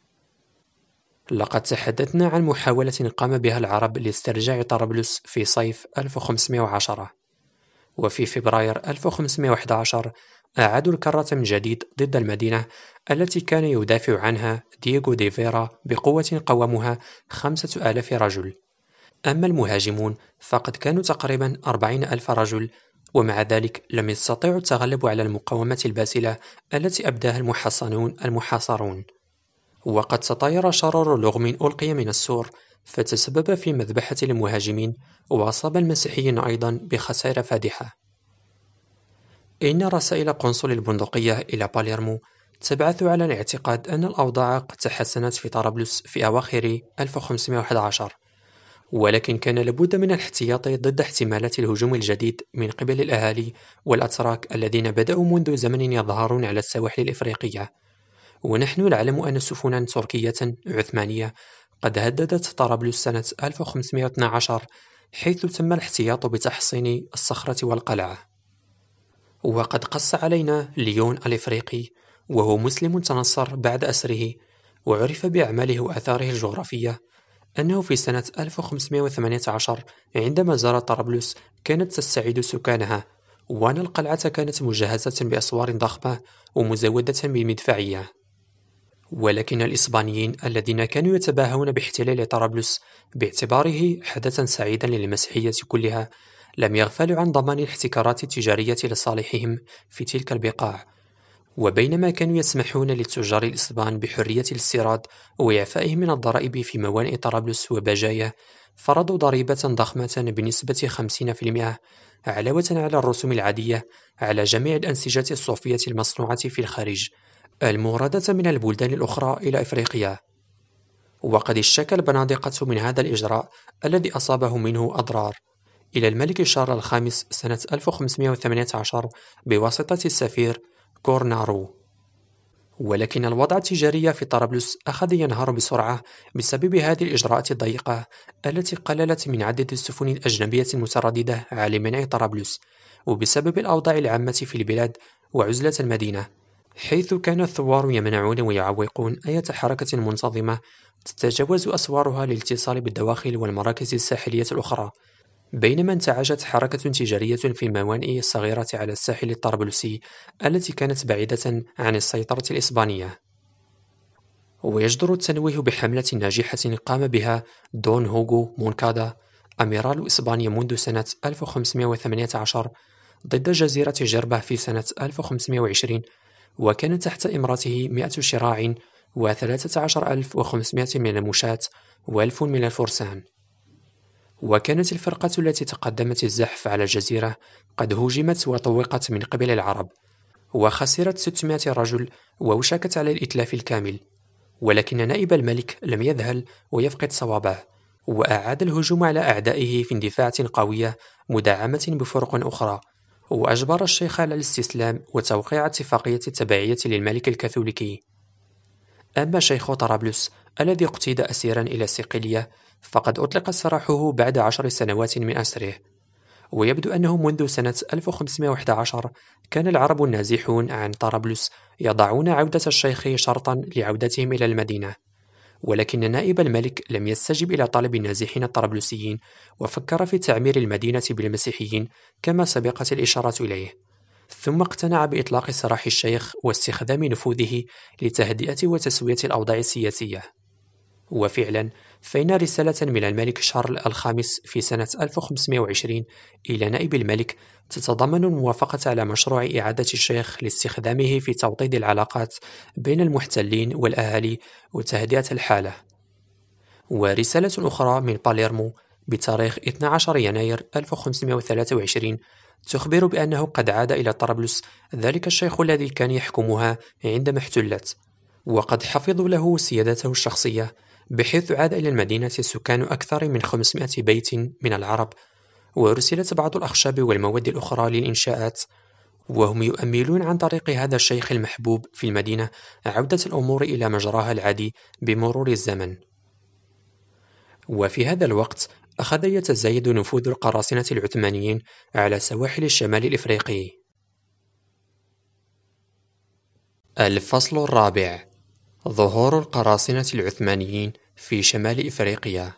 لقد تحدثنا عن محاولة قام بها العرب لاسترجاع طرابلس في صيف 1510، وفي فبراير 1511 أعادوا الكرة من جديد ضد المدينة التي كان يدافع عنها دييغو دي فيرا بقوة قوامها 5000 رجل. أما المهاجمون فقد كانوا تقريبا 40,000 رجل، ومع ذلك لم يستطيعوا التغلب على المقاومة الباسلة التي أبداها المحصنون المحاصرون. وقد تطاير شرر لغم ألقي من السور، فتسبب في مذبحة المهاجمين، وأصاب المسيحيين أيضا بخسائر فادحة. إن رسائل قنصل البندقية إلى باليرمو تبعث على الاعتقاد أن الأوضاع قد تحسنت في طرابلس في أواخر 1511، ولكن كان لابد من الاحتياط ضد احتمالات الهجوم الجديد من قبل الأهالي والأتراك الذين بدأوا منذ زمن يظهرون على السواحل الإفريقية. ونحن نعلم أن سفنا تركية عثمانية قد هددت طرابلس سنة 1512، حيث تم الاحتياط بتحصين الصخرة والقلعة. وقد قص علينا ليون الإفريقي، وهو مسلم تنصر بعد أسره وعرف بأعماله وآثاره الجغرافية، أنه في سنة 1518 عندما زار طرابلس كانت تستعيد سكانها، وأن القلعة كانت مجهزة بأسوار ضخمة ومزودة بمدفعية. ولكن الإسبانيين الذين كانوا يتباهون باحتلال طرابلس باعتباره حدثا سعيدا للمسيحية كلها لم يغفلوا عن ضمان الاحتكارات التجارية لصالحهم في تلك البقاع. وبينما كانوا يسمحون للتجار الإسبان بحرية الاستيراد وإعفائهم من الضرائب في موانئ طرابلس وبجاية، فرضوا ضريبة ضخمة بنسبة 50% علاوة على الرسوم العادية على جميع الأنسجة الصوفية المصنوعة في الخارج الموردة من البلدان الأخرى إلى إفريقيا. وقد اشتكى البنادقة من هذا الإجراء الذي أصابه منه أضرار إلى الملك شارل الخامس سنة 1518 بواسطة السفير كورنارو. ولكن الوضع التجاري في طرابلس أخذ ينهار بسرعة بسبب هذه الإجراءات الضيقة التي قللت من عدد السفن الأجنبية المترددة على منع طرابلس، وبسبب الأوضاع العامة في البلاد وعزلة المدينة، حيث كان الثوار يمنعون ويعوقون أي حركة منتظمة تتجاوز أسوارها للاتصال بالدواخل والمراكز الساحلية الأخرى، بينما انتعشت حركة تجارية في الموانئ الصغيرة على الساحل الطرابلسي التي كانت بعيدة عن السيطرة الإسبانية. ويجدر التنويه بحملة ناجحة قام بها دون هوغو مونكادا أميرال إسبانيا منذ سنة 1518 ضد جزيرة جربة في سنة 1520، وكان تحت إمرته 100 شراع و13500 من المشاة و1000 من الفرسان. وكانت الفرقة التي تقدمت الزحف على الجزيرة قد هوجمت وطوقت من قبل العرب، وخسرت 600 رجل ووشكت على الإتلاف الكامل. ولكن نائب الملك لم يذهل ويفقد صوابه، وأعاد الهجوم على أعدائه في اندفاعات قوية مدعمة بفرق أخرى، وأجبر الشيخ على الاستسلام وتوقيع اتفاقية التبعية للملك الكاثوليكي. أما شيخ طرابلس الذي اقتيد أسيرا إلى صقلية فقد أطلق سراحه بعد 10 سنوات من أسره، ويبدو أنه منذ سنة 1511 كان العرب النازحون عن طرابلس يضعون عودة الشيخ شرطا لعودتهم إلى المدينة، ولكن نائب الملك لم يستجب إلى طلب النازحين الطرابلسيين وفكر في تعمير المدينة بالمسيحيين كما سبقت الإشارة إليه، ثم اقتنع بإطلاق سراح الشيخ واستخدام نفوذه لتهدئة وتسوية الأوضاع السياسية. وفعلا فإن رسالة من الملك شارل الخامس في سنة 1520 إلى نائب الملك تتضمن الموافقة على مشروع إعادة الشيخ لاستخدامه في توطيد العلاقات بين المحتلين والأهالي وتهدئة الحالة. ورسالة أخرى من باليرمو بتاريخ 12 يناير 1523 تخبر بأنه قد عاد إلى طرابلس ذلك الشيخ الذي كان يحكمها عندما احتلت، وقد حفظوا له سيادته الشخصية، بحيث عاد إلى المدينة سكان أكثر من 500 بيت من العرب، وأرسلت بعض الأخشاب والمواد الأخرى للإنشاءات، وهم يؤملون عن طريق هذا الشيخ المحبوب في المدينة عودة الأمور إلى مجراها العادي بمرور الزمن. وفي هذا الوقت أخذ يتزايد نفوذ القراصنة العثمانيين على سواحل الشمال الإفريقي. الفصل الرابع: ظهور القراصنة العثمانيين في شمال إفريقيا.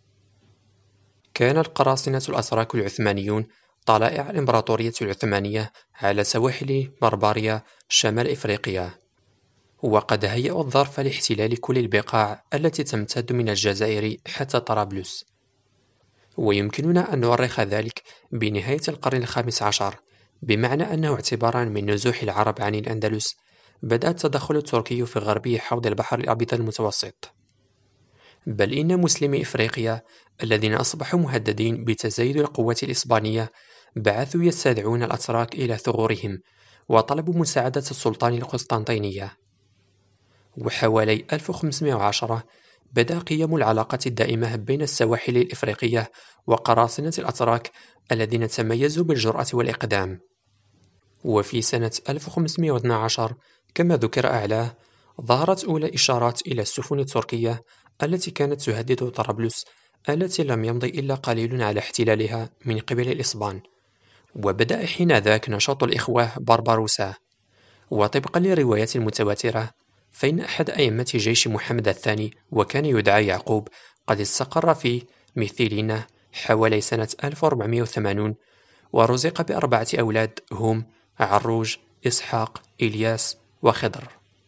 كان القراصنة الأتراك العثمانيون طلائع الإمبراطورية العثمانية على سواحل بربريا شمال إفريقيا، وقد هيئوا الظرف لاحتلال كل البقاع التي تمتد من الجزائر حتى طرابلس. ويمكننا أن نؤرخ ذلك بنهاية القرن الخامس عشر، بمعنى أنه اعتبارا من نزوح العرب عن الأندلس بدأ التدخل التركي في غربي حوض البحر الأبيض المتوسط، بل إن مسلمي إفريقيا الذين أصبحوا مهددين بتزايد القوات الإسبانية بعثوا يستدعون الأتراك إلى ثغورهم وطلبوا مساعدة السلطان القسطنطينية. وحوالي 1510 بدأ قيام العلاقة الدائمة بين السواحل الإفريقية وقراصنة الأتراك الذين تميزوا بالجرأة والإقدام. وفي سنة 1512 كما ذكر أعلاه ظهرت أولى إشارات إلى السفن التركية التي كانت تهدد طرابلس، التي لم يمضي إلا قليل على احتلالها من قبل الإسبان، وبدأ حينذاك نشاط الإخوة بربروسا. وطبقا للروايات المتواترة فإن أحد أئمة جيش محمد الثاني وكان يدعى يعقوب قد استقر في ميثيلينا حوالي سنة 1480، ورزق ب4 أولاد هم عروج، إسحاق، إلياس وخضر.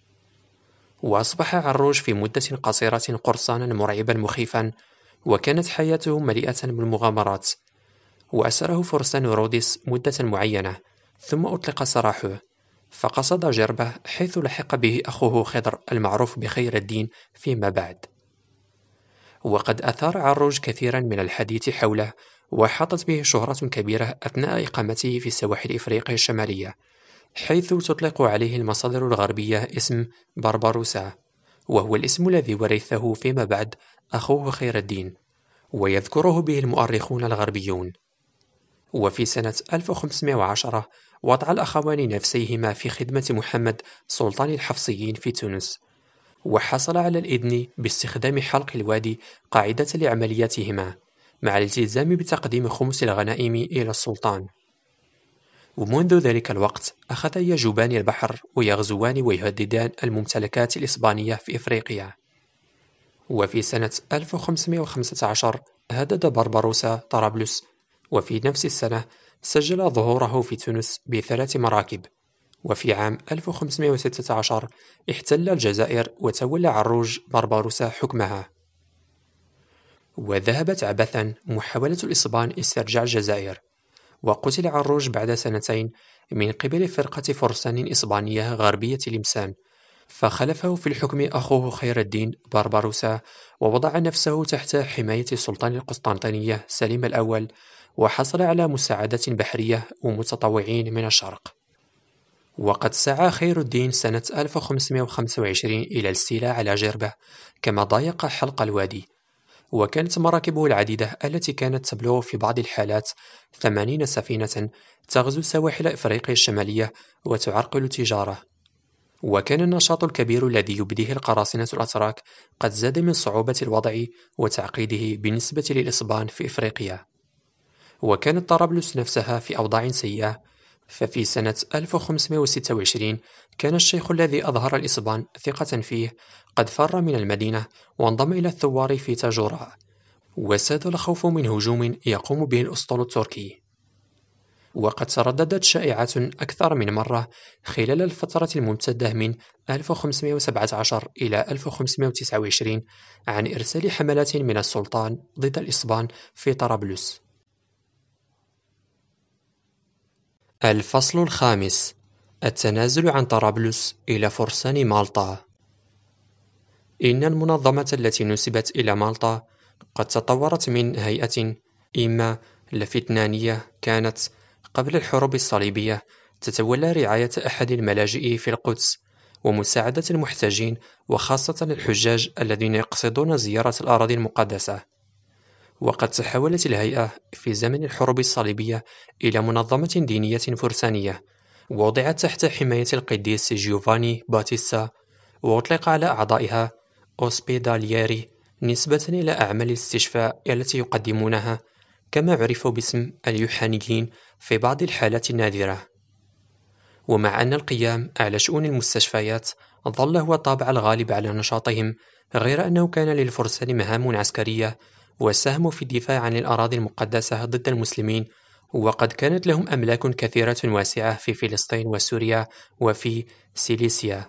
وأصبح عروج في مدة قصيرة قرصانا مرعبا مخيفا، وكانت حياته مليئة بالمغامرات، وأسره فرسان رودس مدة معينة ثم أطلق سراحه، فقصد جربة حيث لحق به أخوه خضر المعروف بخير الدين فيما بعد. وقد أثار عروج كثيرا من الحديث حوله، وحاطت به شهرة كبيرة أثناء إقامته في سواحل إفريقيا الشمالية، حيث تطلق عليه المصادر الغربية اسم بربروسا، وهو الاسم الذي ورثه فيما بعد أخوه خير الدين، ويذكره به المؤرخون الغربيون. وفي سنة 1510 وضع الأخوان نفسيهما في خدمة محمد سلطان الحفصيين في تونس، وحصل على الإذن باستخدام حلق الوادي قاعدة لعملياتهما، مع الالتزام بتقديم خمس الغنائم إلى السلطان. ومنذ ذلك الوقت أخذا يجوبان البحر ويغزوان ويهددان الممتلكات الإسبانية في إفريقيا. وفي سنة 1515 هدد بربروسا طرابلس، وفي نفس السنة سجل ظهوره في تونس ب3 مراكب. وفي عام 1516 احتل الجزائر وتولى عروج بربروسا حكمها. وذهبت عبثا محاولة الإسبان استرجاع الجزائر، وقتل عروج بعد سنتين من قبل فرقة فرسان إسبانية غربية لمسان، فخلفه في الحكم أخوه خير الدين بربروسا، ووضع نفسه تحت حماية سلطان القسطنطينية سليم الأول، وحصل على مساعدة بحرية ومتطوعين من الشرق. وقد سعى خير الدين سنة 1525 إلى الاستيلاء على جربة، كما ضايق حلق الوادي. وكانت مراكبه العديدة التي كانت تبلغ في بعض الحالات 80 سفينة تغزو سواحل إفريقيا الشمالية وتعرقل التجارة. وكان النشاط الكبير الذي يبديه القراصنة الأتراك قد زاد من صعوبة الوضع وتعقيده بالنسبة للإسبان في إفريقيا. وكانت طرابلس نفسها في أوضاع سيئة، ففي سنة 1526 كان الشيخ الذي أظهر الإسبان ثقة فيه قد فر من المدينة وانضم إلى الثوار في تاجوراء، وساد الخوف من هجوم يقوم به الأسطول التركي. وقد ترددت شائعات أكثر من مرة خلال الفترة الممتدة من 1517 إلى 1529 عن إرسال حملات من السلطان ضد الإسبان في طرابلس. الفصل الخامس: التنازل عن طرابلس إلى فرسان مالطا. إن المنظمة التي نسبت إلى مالطا قد تطورت من هيئة إما لفتنانية كانت قبل الحروب الصليبية تتولى رعاية أحد الملاجئ في القدس ومساعدة المحتاجين، وخاصة الحجاج الذين يقصدون زيارة الأراضي المقدسة. وقد تحولت الهيئة في زمن الحروب الصليبية إلى منظمة دينية فرسانية، ووضعت تحت حماية القديس جيوفاني باتيستا، وأطلق على أعضائها أوسبيدالييري نسبة إلى أعمال الاستشفاء التي يقدمونها، كما عرفوا باسم اليوحانيين في بعض الحالات النادرة. ومع أن القيام على شؤون المستشفيات ظل هو الطابع الغالب على نشاطهم، غير أنه كان للفرسان مهام عسكرية وساهموا في الدفاع عن الأراضي المقدسة ضد المسلمين، وقد كانت لهم أملاك كثيرة واسعة في فلسطين وسوريا وفي سيليسيا.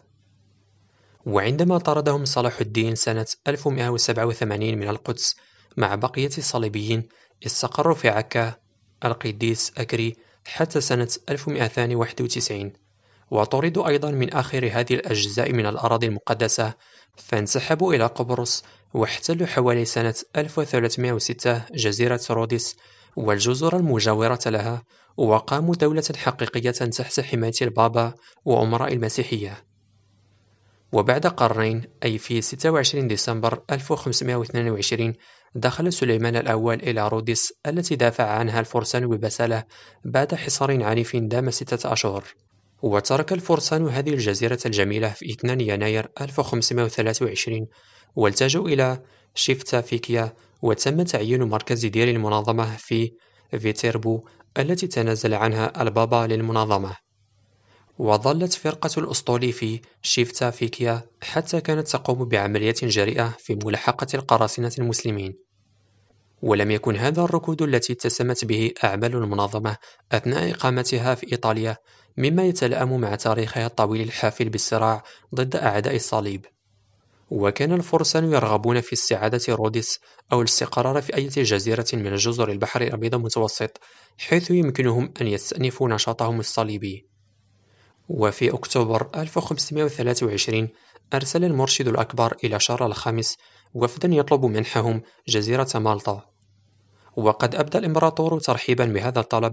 وعندما طردهم صلاح الدين سنة 1187 من القدس مع بقية الصليبيين، استقروا في عكا القديس أكري حتى سنة 1291، وطردوا أيضا من آخر هذه الأجزاء من الأراضي المقدسة، فانسحبوا إلى قبرص واحتلوا حوالي سنة 1306 جزيرة روديس والجزر المجاورة لها، وقاموا دولة حقيقية تحت حماية البابا وأمراء المسيحية. وبعد قرنين، أي في 26 ديسمبر 1522، دخل سليمان الأول إلى روديس التي دافع عنها الفرسان ببسالة بعد حصار عنيف دام 6 أشهر. وترك الفرسان هذه الجزيرة الجميلة في 2 يناير 1523 والتجوا إلى شيفتافيكيا، وتم تعيين مركز دير المنظمة في فيتيربو التي تنازل عنها البابا للمنظمة. وظلت فرقة الأسطول في شيفتافيكيا حتى كانت تقوم بعمليات جريئة في ملاحقة القراصنة المسلمين. ولم يكن هذا الركود التي اتسمت به أعمال المنظمة أثناء إقامتها في إيطاليا مما يتلائم مع تاريخها الطويل الحافل بالصراع ضد أعداء الصليب. وكان الفرسان يرغبون في استعادة روديس أو الاستقرار في أي جزيرة من جزر البحر الأبيض المتوسط، حيث يمكنهم أن يستأنفوا نشاطهم الصليبي. وفي أكتوبر 1523 أرسل المرشد الأكبر إلى شارل الخامس وفدا يطلب منحهم جزيرة مالطا، وقد أبدى الإمبراطور ترحيبا بهذا الطلب،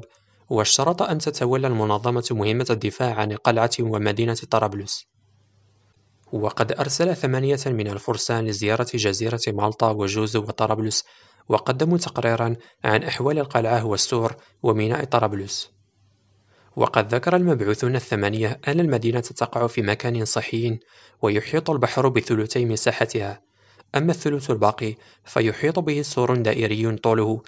واشترط أن تتولى المنظمة مهمة الدفاع عن قلعة ومدينة طرابلس. وقد أرسل 8 من الفرسان لزيارة جزيرة مالطا وجوزو وطرابلس، وقدموا تقريرا عن أحوال القلعة والسور وميناء طرابلس. وقد ذكر المبعوثون 8 أن المدينة تقع في مكان صحي ويحيط البحر بثلثي مساحتها، أما الثلث الباقي فيحيط به سور دائري طوله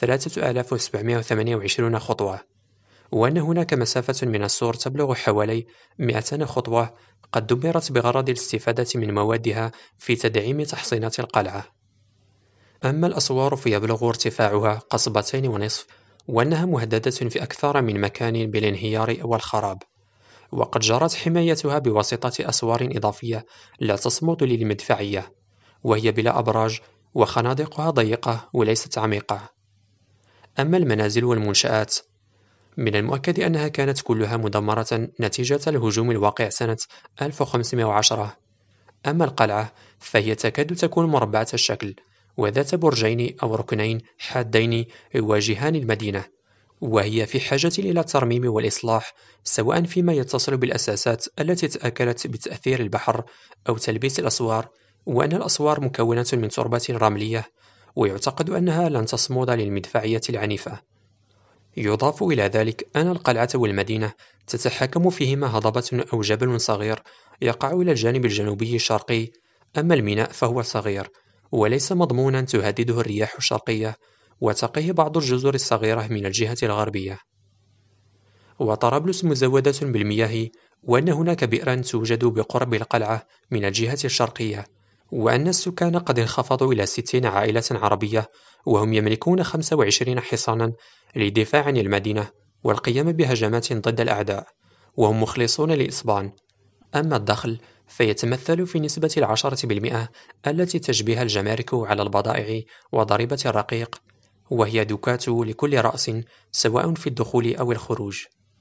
3728 خطوة، وأن هناك مسافة من السور تبلغ حوالي 200 خطوة قد دمرت بغرض الاستفادة من موادها في تدعيم تحصينات القلعة. أما الأسوار فيبلغ ارتفاعها 2.5 قصبة، وأنها مهددة في أكثر من مكان بالانهيار أو الخراب، وقد جرت حمايتها بواسطة أسوار إضافية لا تصمد للمدفعية، وهي بلا أبراج، وخنادقها ضيقة وليست عميقة. أما المنازل والمنشآت من المؤكد أنها كانت كلها مدمرة نتيجة الهجوم الواقع سنة 1510. أما القلعة فهي تكاد تكون مربعة الشكل، وذات برجين أو ركنين حادين يواجهان المدينة، وهي في حاجة إلى الترميم والإصلاح، سواء فيما يتصل بالأساسات التي تأكلت بتأثير البحر أو تلبيس الأسوار، وأن الأسوار مكونة من تربة رملية، ويعتقد أنها لن تصمد للمدفعية العنيفة. يضاف إلى ذلك أن القلعة والمدينة تتحكم فيهما هضبة أو جبل صغير يقع إلى الجانب الجنوبي الشرقي، أما الميناء فهو صغير وليس مضمونا تهدده الرياح الشرقية، وتقيه بعض الجزر الصغيرة من الجهة الغربية. وطرابلس مزودة بالمياه، وأن هناك بئرا توجد بقرب القلعة من الجهة الشرقية، وأن السكان قد انخفضوا إلى 60 عائلة عربية، وهم يملكون 25 حصانا للدفاع عن المدينة والقيام بهجمات ضد الأعداء، وهم مخلصون للإسبان. أما الدخل فيتمثل في نسبة 10% التي تجبيها الجمارك على البضائع وضريبة الرقيق، وهي دوكات لكل رأس سواء في الدخول أو الخروج.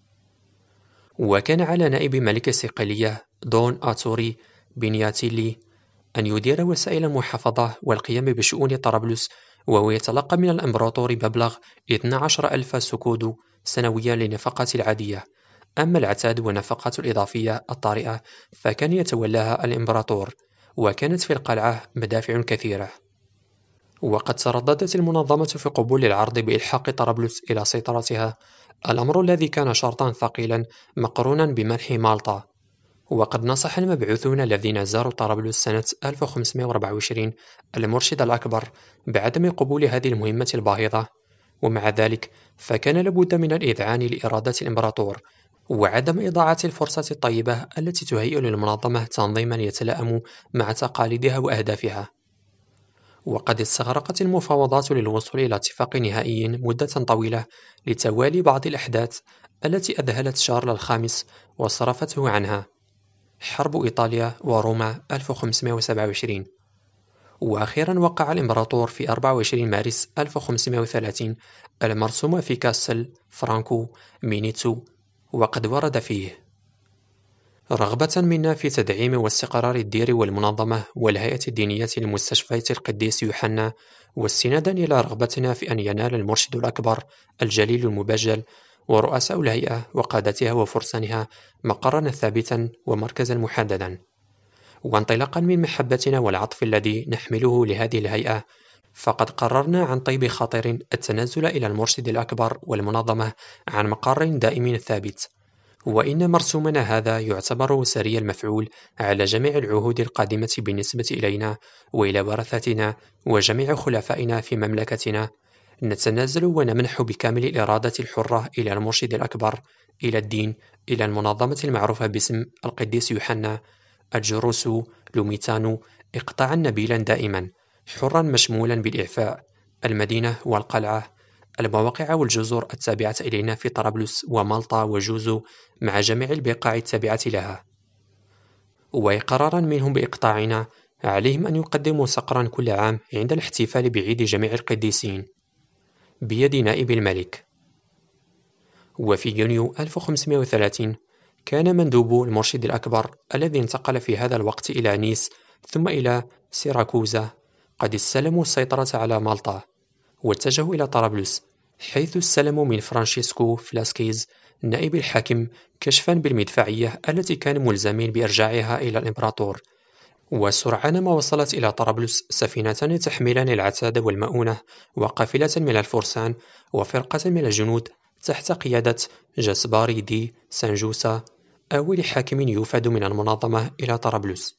وكان على نائب ملك الصقلية دون آتوري بنياتيلي أن يدير وسائل المحافظة والقيام بشؤون طرابلس، وهو يتلقى من الإمبراطور مبلغ 12,000 سكود سنويا للنفقات العادية، أما العتاد والنفقات الإضافية الطارئة فكان يتولاها الإمبراطور، وكانت في القلعة مدافع كثيرة. وقد ترددت المنظمة في قبول العرض بإلحاق طرابلس إلى سيطرتها، الأمر الذي كان شرطا ثقيلا مقرونا بمنح مالطا. وقد نصح المبعوثون الذين زاروا طرابلس سنة 1524 المرشد الأكبر بعدم قبول هذه المهمة الباهظة، ومع ذلك فكان لابد من الإذعان لإرادة الإمبراطور، وعدم إضاعة الفرصة الطيبة التي تهيئ للمنظمة تنظيما يتلائم مع تقاليدها وأهدافها. وقد استغرقت المفاوضات للوصول إلى اتفاق نهائي مدة طويلة لتوالي بعض الأحداث التي أذهلت شارل الخامس وصرفته عنها: حرب إيطاليا وروما 1527. وأخيرا وقع الإمبراطور في 24 مارس 1530 المرسوم في كاستل فرانكو مينيتسو، وقد ورد فيه: رغبة منا في تدعيم واستقرار الدير والمنظمة والهيئة الدينية لمستشفية القديس يوحنا، واستنادا إلى رغبتنا في أن ينال المرشد الأكبر الجليل المبجل ورؤساء الهيئة وقادتها وفرسانها مقرا ثابتا ومركزا محددا، وانطلاقا من محبتنا والعطف الذي نحمله لهذه الهيئة، فقد قررنا عن طيب خاطر التنازل إلى المرشد الأكبر والمنظمة عن مقر دائم ثابت، وإن مرسومنا هذا يعتبر سري المفعول على جميع العهود القادمة بالنسبة إلينا وإلى ورثتنا وجميع خلفائنا في مملكتنا. نتنازل ونمنح بكامل الإرادة الحرة إلى المرشد الأكبر، إلى الدين، إلى المنظمة المعروفة باسم القديس يوحنا، الجروس لوميتانو، إقطاعا نبيلا دائما حرا مشمولا بالإعفاء، المدينة والقلعة، المواقع والجزر التابعة إلينا في طرابلس ومالطا وجوزو مع جميع البقاع التابعة لها. وإقرارا منهم بإقطاعنا، عليهم أن يقدموا صقرا كل عام عند الاحتفال بعيد جميع القديسين بيد نائب الملك. وفي يونيو 1530 كان مندوب المرشد الأكبر الذي انتقل في هذا الوقت إلى نيس ثم إلى سيراكوزا قد استلموا السيطرة على مالطا، واتجهوا إلى طرابلس، حيث استلموا من فرانشيسكو فلاسكيز نائب الحاكم كشفا بالمدفعية التي كانوا ملزمين بإرجاعها إلى الإمبراطور. وسرعان ما وصلت إلى طرابلس سفينتان تحملان العتاد والمؤونة وقافلة من الفرسان وفرقة من الجنود تحت قيادة جسباري دي سانجوسا، أول حاكم يوفد من المنظمة إلى طرابلس.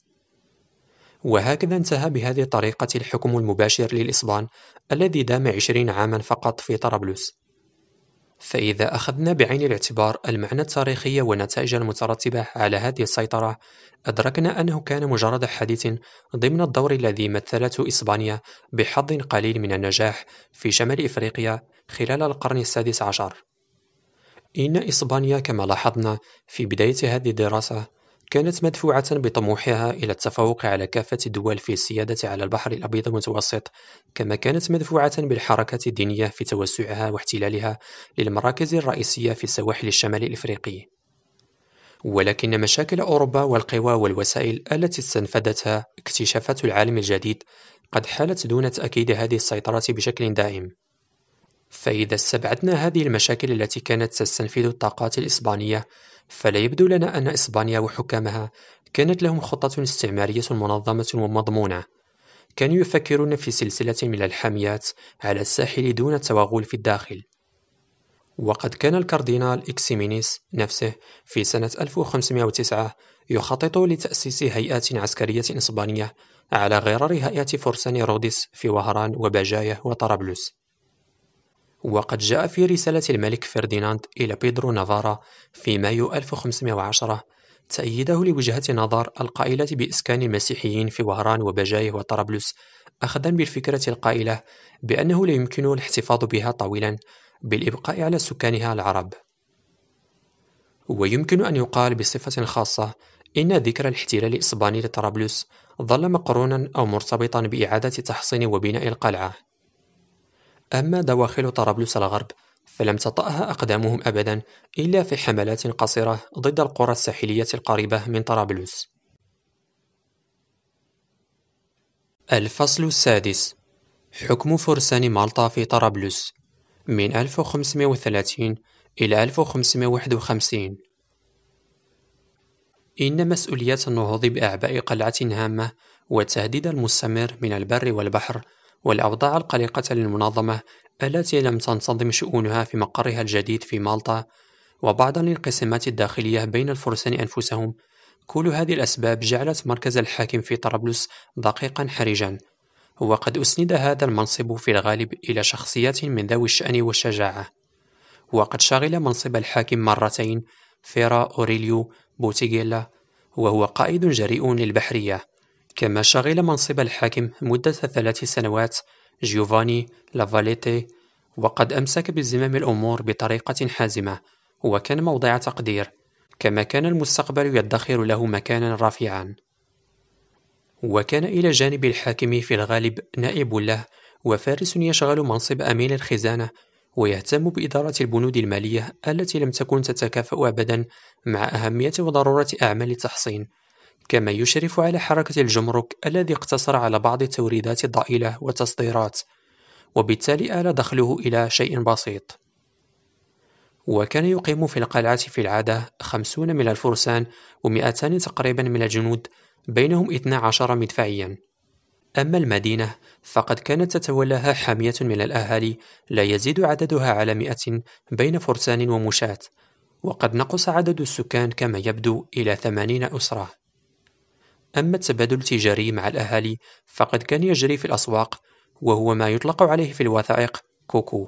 وهكذا انتهى بهذه الطريقة الحكم المباشر للإسبان الذي دام 20 عاما فقط في طرابلس. فإذا أخذنا بعين الاعتبار المعنى التاريخي والنتائج المترتبة على هذه السيطرة، أدركنا أنه كان مجرد حديث ضمن الدور الذي مثلته إسبانيا بحظ قليل من النجاح في شمال إفريقيا خلال القرن السادس عشر. إن إسبانيا كما لاحظنا في بداية هذه الدراسة كانت مدفوعة بطموحها إلى التفوق على كافة الدول في السيادة على البحر الأبيض المتوسط، كما كانت مدفوعة بالحركة الدينية في توسعها واحتلالها للمراكز الرئيسية في السواحل الشمالي الإفريقي. ولكن مشاكل أوروبا والقوى والوسائل التي استنفذتها اكتشافات العالم الجديد قد حالت دون تأكيد هذه السيطرة بشكل دائم. فإذا استبعدنا هذه المشاكل التي كانت تستنفذ الطاقات الإسبانية، فلا يبدو لنا أن إسبانيا وحكامها كانت لهم خطة استعمارية منظمة ومضمونة. كانوا يفكرون في سلسلة من الحاميات على الساحل دون التوغل في الداخل. وقد كان الكاردينال إكسيمينيس نفسه في سنة 1509 يخطط لتأسيس هيئات عسكرية إسبانية على غرار هيئة فرسان روديس في وهران وبجاية وطرابلس. وقد جاء في رسالة الملك فرديناند إلى بيدرو نافارا في مايو 1510 تأييده لوجهة نظر القائلة بإسكان المسيحيين في وهران وبجاية وطرابلس، أخذا بالفكرة القائلة بأنه لا يمكن الاحتفاظ بها طويلا بالإبقاء على سكانها العرب. ويمكن أن يقال بصفة خاصة إن ذكر الاحتلال الإسباني لطرابلس ظل مقرونا أو مرتبطا بإعادة تحصين وبناء القلعة. أما دواخل طرابلس الغرب فلم تطأها أقدامهم أبدا إلا في حملات قصيرة ضد القرى الساحلية القريبة من طرابلس. الفصل السادس: حكم فرسان مالطا في طرابلس من 1530 إلى 1551. إن مسؤولية النهوض بأعباء قلعة هامة والتهديد المستمر من البر والبحر والأوضاع القلقة للمنظمة التي لم تنتظم شؤونها في مقرها الجديد في مالطا، وبعض الانقسامات الداخلية بين الفرسان أنفسهم، كل هذه الأسباب جعلت مركز الحاكم في طرابلس دقيقا حرجا. وقد أسند هذا المنصب في الغالب إلى شخصيات من ذوي الشأن والشجاعة. وقد شغل منصب الحاكم مرتين فيرا أوريليو بوتيغيلا، وهو قائد جريء للبحرية. كما شغل منصب الحاكم مدة 3 سنوات جيوفاني لافاليتي، وقد أمسك بزمام الأمور بطريقة حازمة وكان موضع تقدير، كما كان المستقبل يدخر له مكانا رفيعا. وكان إلى جانب الحاكم في الغالب نائب له وفارس يشغل منصب أمين الخزانة ويهتم بإدارة البنود المالية التي لم تكن تتكافأ أبدا مع أهمية وضرورة أعمال التحصين، كما يشرف على حركة الجمرك الذي اقتصر على بعض التوريدات الضئيلة والتصديرات، وبالتالي آل دخله إلى شيء بسيط. وكان يقيم في القلعة في العادة 50 من الفرسان و200 تقريبا من الجنود، بينهم 12 مدفعيا. أما المدينة فقد كانت تتولاها حامية من الأهالي لا يزيد عددها على 100 بين فرسان ومشاة، وقد نقص عدد السكان كما يبدو إلى 80 أسرة. أما التبادل التجاري مع الأهالي فقد كان يجري في الأسواق، وهو ما يطلق عليه في الوثائق كوكو.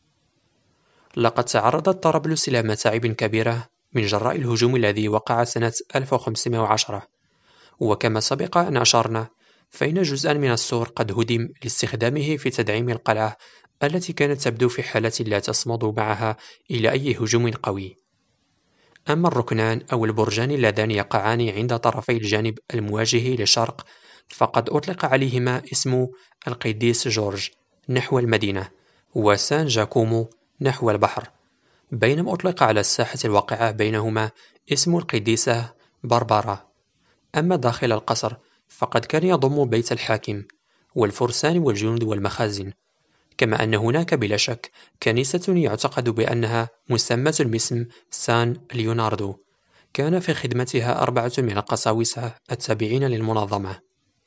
لقد تعرضت طرابلس إلى متاعب كبيرة من جراء الهجوم الذي وقع سنة 1510، وكما سبق أن أشرنا فإن جزءا من السور قد هدم لاستخدامه في تدعيم القلعة التي كانت تبدو في حالة لا تصمد معها إلى أي هجوم قوي. أما الركنان أو البرجان اللذان يقعان عند طرفي الجانب المواجه للشرق فقد أطلق عليهما اسم القديس جورج نحو المدينة وسان جاكومو نحو البحر، بينما أطلق على الساحة الواقعة بينهما اسم القديسة باربارا. أما داخل القصر فقد كان يضم بيت الحاكم والفرسان والجنود والمخازن، كما أن هناك بلا شك كنيسة يعتقد بأنها مسماة باسم سان ليوناردو، كان في خدمتها 4 من القساوسة التابعين للمنظمة.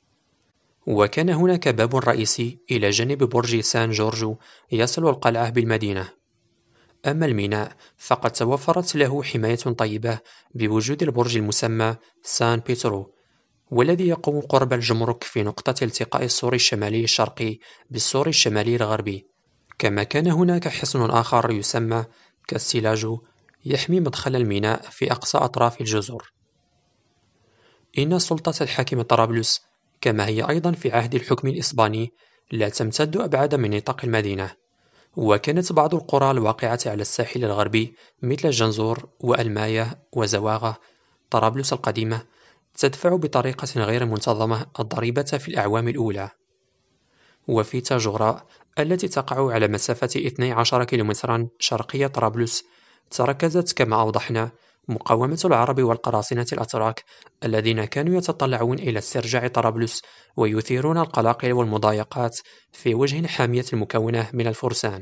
وكان هناك باب رئيسي إلى جانب برج سان جورجو يصل القلعة بالمدينة. أما الميناء فقد توفرت له حماية طيبة بوجود البرج المسمى سان بيترو، والذي يقوم قرب الجمرك في نقطة التقاء السور الشمالي الشرقي بالسور الشمالي الغربي. كما كان هناك حصن آخر يسمى كاستيلاجو يحمي مدخل الميناء في أقصى أطراف الجزر. إن سلطة الحاكم طرابلس كما هي أيضا في عهد الحكم الإسباني لا تمتد أبعد من نطاق المدينة، وكانت بعض القرى الواقعة على الساحل الغربي مثل جنزور وألماية وزواغة طرابلس القديمة تدفع بطريقة غير منتظمة الضريبة في الأعوام الأولى. وفي تاجوراء التي تقع على مسافة 12 كيلومترا شرقي طرابلس تركزت كما أوضحنا مقاومة العرب والقراصنة الأتراك الذين كانوا يتطلعون إلى استرجاع طرابلس ويثيرون القلاقل والمضايقات في وجه حامية المكونة من الفرسان.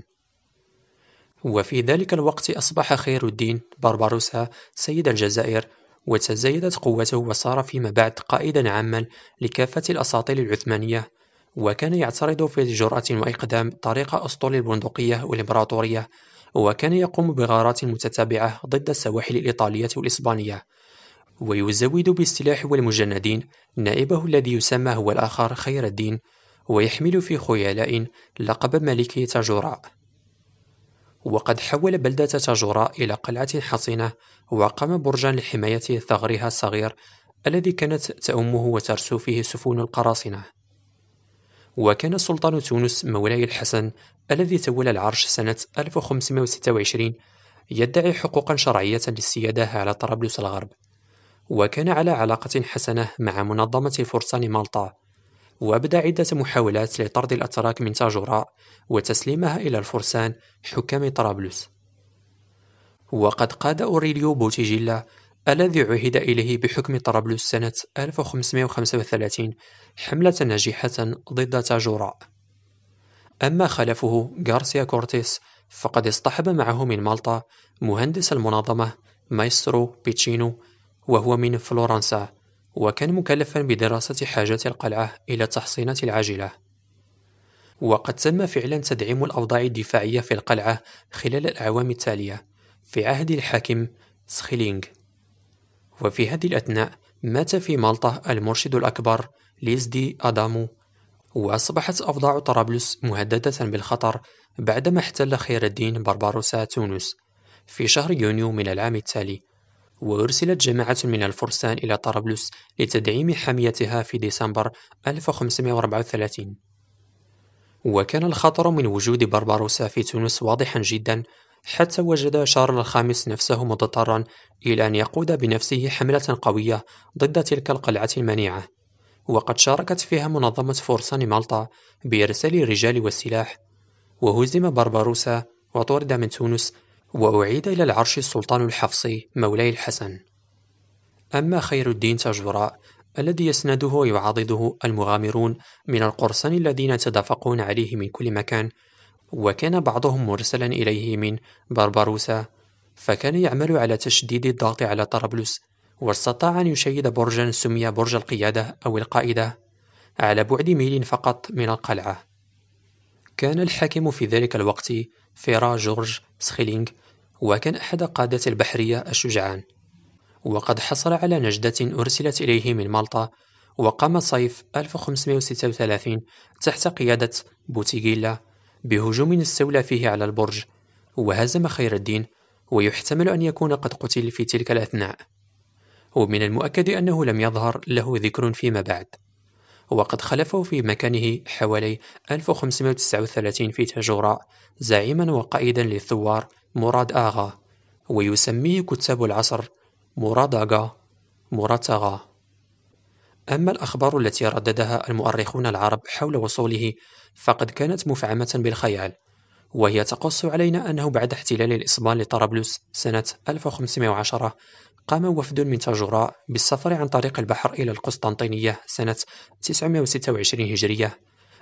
وفي ذلك الوقت أصبح خير الدين بربروسا سيد الجزائر، وتزايدت قوته وصار فيما بعد قائدا عاما لكافة الأساطيل العثمانية، وكان يعترض في جرأة وإقدام طريق أسطول البندقية والإمبراطورية، وكان يقوم بغارات متتابعة ضد السواحل الإيطالية والإسبانية، ويزود بالسلاح والمجندين نائبه الذي يسمى هو الآخر خير الدين، ويحمل في خيلاء لقب ملكي تاجوراء. وقد حول بلدة تاجوراء إلى قلعة حصينة، وقام برجا لحماية ثغرها الصغير الذي كانت تأمه وترسو فيه سفن القراصنة. وكان سلطان تونس مولاي الحسن الذي تولى العرش سنة 1526 يدعي حقوقا شرعية للسيادة على طرابلس الغرب، وكان على علاقة حسنة مع منظمة فرسان مالطا، وأبدى عدة محاولات لطرد الأتراك من تاجوراء وتسليمها إلى الفرسان حكام طرابلس. وقد قاد أوريليو بوتيجيلا الذي عهد إليه بحكم طرابلس سنة 1535 حملة ناجحة ضد تاجوراء. أما خلفه غارسيا كورتيس فقد اصطحب معه من مالطا مهندس المنظمة مايسترو بيتشينو، وهو من فلورنسا، وكان مكلفا بدراسة حاجات القلعة إلى التحصينات العاجلة. وقد تم فعلا تدعيم الأوضاع الدفاعية في القلعة خلال الأعوام التالية في عهد الحاكم سخيلينغ. وفي هذه الأثناء مات في مالطا المرشد الأكبر ليزدي أدامو، وأصبحت أوضاع طرابلس مهددة بالخطر بعدما احتل خير الدين بربروسا تونس في شهر يونيو من العام التالي، وأرسلت جماعة من الفرسان إلى طرابلس لتدعيم حميتها في ديسمبر 1534. وكان الخطر من وجود بربروسا في تونس واضحا جدا، حتى وجد شارل الخامس نفسه مضطرا إلى أن يقود بنفسه حملة قوية ضد تلك القلعة المنيعة، وقد شاركت فيها منظمة فرسان مالطا بإرسال الرجال والسلاح. وهزم بربروسا وطرد من تونس، وأعيد إلى العرش السلطان الحفصي مولاي الحسن. أما خير الدين تاجوراء الذي يسنده ويعاضده المغامرون من القرصان الذين يتدافقون عليه من كل مكان، وكان بعضهم مرسلا إليه من بربروسا، فكان يعمل على تشديد الضغط على طرابلس، واستطاع أن يشيد برجا سمي برج القيادة أو القائدة على بعد ميل فقط من القلعة. كان الحاكم في ذلك الوقت فيرا جورج سخيلينغ، وكان أحد قادة البحرية الشجعان، وقد حصل على نجدة أرسلت إليه من مالطا، وقام صيف 1536 تحت قيادة بوتيجيلا بهجوم استولى فيه على البرج، وهزم خير الدين، ويحتمل أن يكون قد قتل في تلك الأثناء، ومن المؤكد أنه لم يظهر له ذكر فيما بعد. وقد خلفه في مكانه حوالي 1539 في تاجوراء زعيما وقائدا للثوار مراد آغا، ويسميه كتاب العصر مراد آغا مراد آغا. أما الأخبار التي رددها المؤرخون العرب حول وصوله فقد كانت مفعمة بالخيال، وهي تقص علينا أنه بعد احتلال الإسبان لطرابلس سنة 1510 قام وفد من تاجوراء بالسفر عن طريق البحر إلى القسطنطينية سنة 926 هجرية،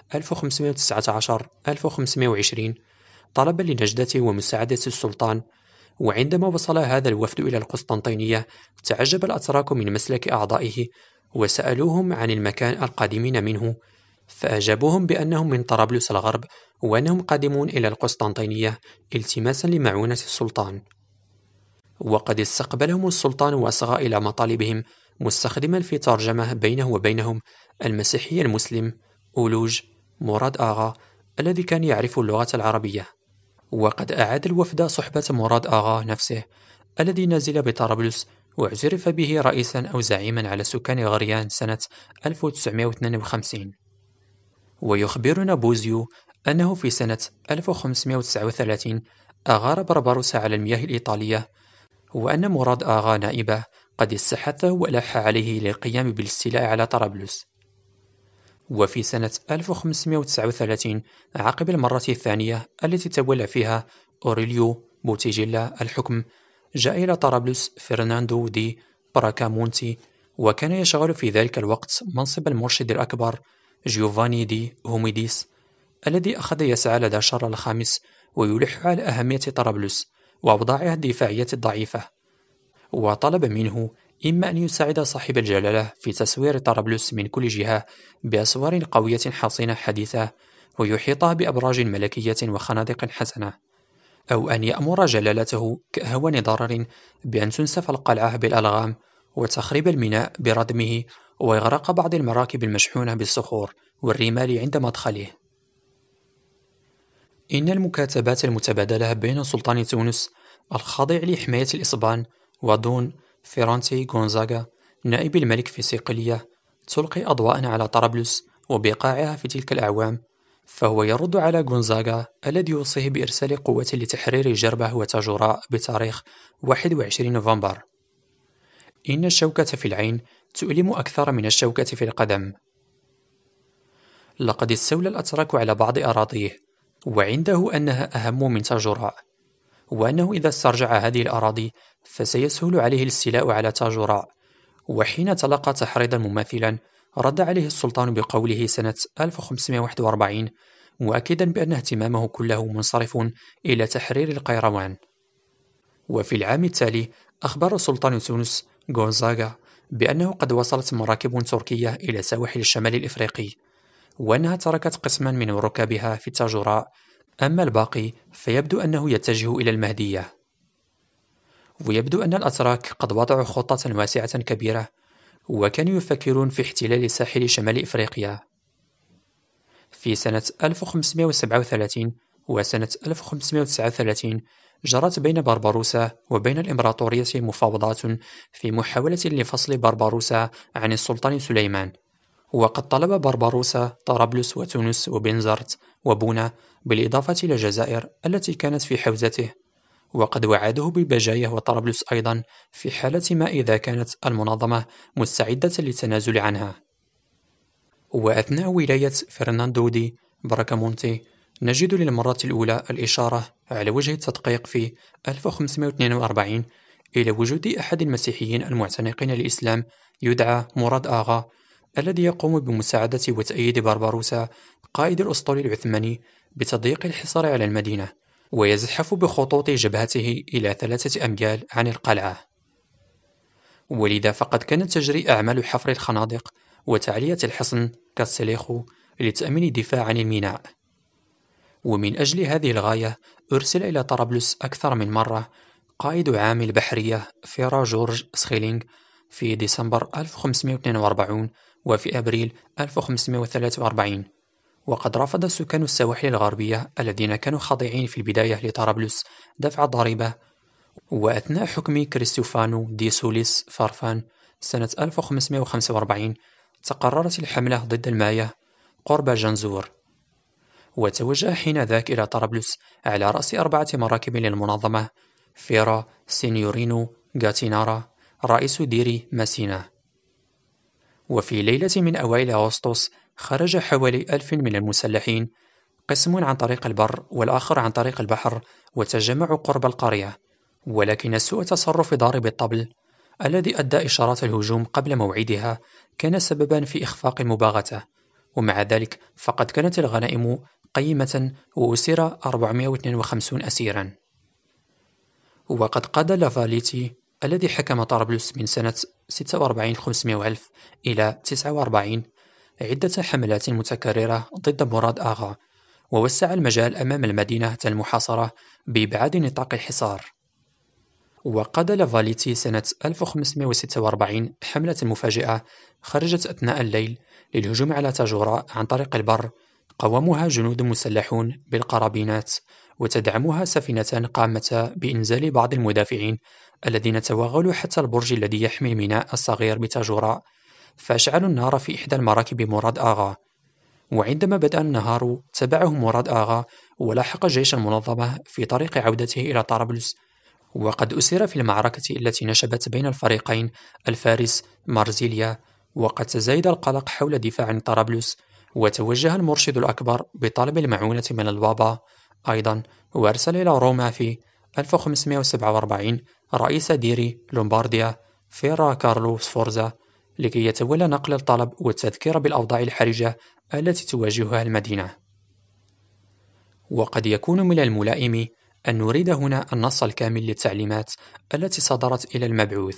1519-1520 طلبا لنجدته ومساعدة السلطان. وعندما وصل هذا الوفد إلى القسطنطينية تعجب الأتراك من مسلك أعضائه وسألوهم عن المكان القادمين منه، فأجابوهم بأنهم من طرابلس الغرب وأنهم قادمون إلى القسطنطينية التماسا لمعونة السلطان. وقد استقبلهم السلطان وأصغى إلى مطالبهم مستخدما في ترجمة بينه وبينهم المسيحي المسلم أولوج مراد آغا الذي كان يعرف اللغة العربية. وقد أعاد الوفد صحبة مراد آغا نفسه الذي نزل بطرابلس واعترف به رئيسا أو زعيما على سكان غريان سنة 1952. ويخبرنا بوزيو أنه في سنة 1539 أغار بربروس على المياه الإيطالية، وأن مراد آغا نائبه قد استحثه وألح عليه للقيام بالاستيلاء على طرابلس. وفي سنة 1539 عقب المرة الثانية التي تولى فيها أوريليو بوتيجيلا الحكم جاء إلى طرابلس فرناندو دي براكامونتي، وكان يشغل في ذلك الوقت منصب المرشد الأكبر جيوفاني دي هوميديس الذي أخذ يسعى لدى شارل الخامس ويلح على أهمية طرابلس وأوضاعها الدفاعية الضعيفة، وطلب منه إما أن يساعد صاحب الجلالة في تسوير طرابلس من كل جهة بأسوار قوية حصينة حديثة ويحيطها بأبراج ملكية وخنادق حسنة، أو أن يأمر جلالته كأهون ضرر بأن تنسف القلعة بالألغام وتخريب الميناء بردمه وإغراق بعض المراكب المشحونة بالصخور والرمال عند مدخله. إن المكاتبات المتبادلة بين سلطان تونس الخاضع لحماية الإسبان ودون فيرانتي غونزاغا نائب الملك في صقلية تلقي أضواء على طرابلس وبقاعها في تلك الأعوام، فهو يرد على غونزاغا الذي يوصيه بإرسال قوة لتحرير جربة وتاجوراء بتاريخ 21 نوفمبر. إن الشوكة في العين تؤلم أكثر من الشوكة في القدم. لقد استولى الأتراك على بعض أراضيه وعنده أنها أهم من تاجوراء، وأنه إذا استرجع هذه الأراضي فسيسهل عليه الاستيلاء على تاجوراء. وحين تلقى تحريضا مماثلا رد عليه السلطان بقوله سنة 1541 مؤكدا بأن اهتمامه كله منصرف إلى تحرير القيروان. وفي العام التالي أخبر سلطان تونس غونزاغا بأنه قد وصلت مراكب تركية إلى سواحل الشمال الإفريقي، وأنها تركت قسما من ركابها في التاجوراء، أما الباقي فيبدو أنه يتجه إلى المهدية. ويبدو أن الأتراك قد وضعوا خطة واسعة كبيرة وكانوا يفكرون في احتلال ساحل شمال إفريقيا. في سنة 1537 وسنة 1539 جرت بين بربروسا وبين الإمبراطورية مفاوضات في محاولة لفصل بربروسا عن السلطان سليمان، وقد طلب بربروسا طرابلس وتونس وبنزرت وبونا بالإضافة إلى الجزائر التي كانت في حوزته، وقد وعده بالبجاية وطرابلس أيضا في حالة ما إذا كانت المنظمة مستعدة للتنازل عنها. وأثناء ولاية فرناندو دي براكامونتي نجد للمرة الأولى الإشارة على وجه التدقيق في 1542 إلى وجود أحد المسيحيين المعتنقين للإسلام يدعى مراد آغا الذي يقوم بمساعدة وتأييد بربروسا قائد الأسطول العثماني بتضييق الحصار على المدينة، ويزحف بخطوط جبهته إلى 3 أميال عن القلعة. ولذا فقد كانت تجري أعمال حفر الخنادق وتعلية الحصن كالسليخو لتأمين الدفاع عن الميناء. ومن أجل هذه الغاية أرسل إلى طرابلس أكثر من مرة قائد عام البحرية فيرا جورج سخيلينغ في ديسمبر 1542 وفي أبريل 1543، وقد رفض سكان السواحل الغربية الذين كانوا خاضعين في البداية لطرابلس دفع الضريبة. وأثناء حكم كريستوفانو دي سوليس فارفان سنة 1545 تقررت الحملة ضد المايا قرب جنزور، وتوجه حينذاك إلى طرابلس على رأس 4 مراكب للمنظمة فيرا سينيورينو غاتينارا رئيس دير ماسينا. وفي ليلة من أوائل أغسطس خرج حوالي 1000 من المسلحين، قسم عن طريق البر والآخر عن طريق البحر، وتجمعوا قرب القرية، ولكن سوء تصرف ضارب الطبل الذي أدى إشارات الهجوم قبل موعدها كان سببا في إخفاق المباغتة، ومع ذلك فقد كانت الغنائم قيمة وأسر 452 أسيرا. وقد قاد لافاليتي الذي حكم طرابلس من سنة 46 500 ألف إلى 49 عدة حملات متكررة ضد مراد آغا، ووسع المجال أمام المدينة المحاصرة بإبعاد نطاق الحصار. وقاد لافاليتي سنة 1546 حملة مفاجئة خرجت أثناء الليل للهجوم على تاجوراء عن طريق البر، قاومها جنود مسلحون بالقرابينات، وتدعمها سفينتان قامتا بإنزال بعض المدافعين الذين توغلوا حتى البرج الذي يحمي الميناء الصغير بتاجوراء، فأشعلوا النار في إحدى المراكب مراد آغا. وعندما بدأ النهار تبعه مراد آغا ولاحق جيش المنظمة في طريق عودته إلى طرابلس، وقد أسر في المعركة التي نشبت بين الفريقين الفارس مارزيليا. وقد تزايد القلق حول دفاع عن طرابلس، وتوجه المرشد الأكبر بطلب المعونة من البابا أيضا، وأرسل إلى روما في 1547 رئيس دير لومبارديا فيرا كارلو سفورزا لكي يتولى نقل الطلب والتذكير بالأوضاع الحرجة التي تواجهها المدينة. وقد يكون من الملائم أن نريد هنا النص الكامل للتعليمات التي صدرت إلى المبعوث.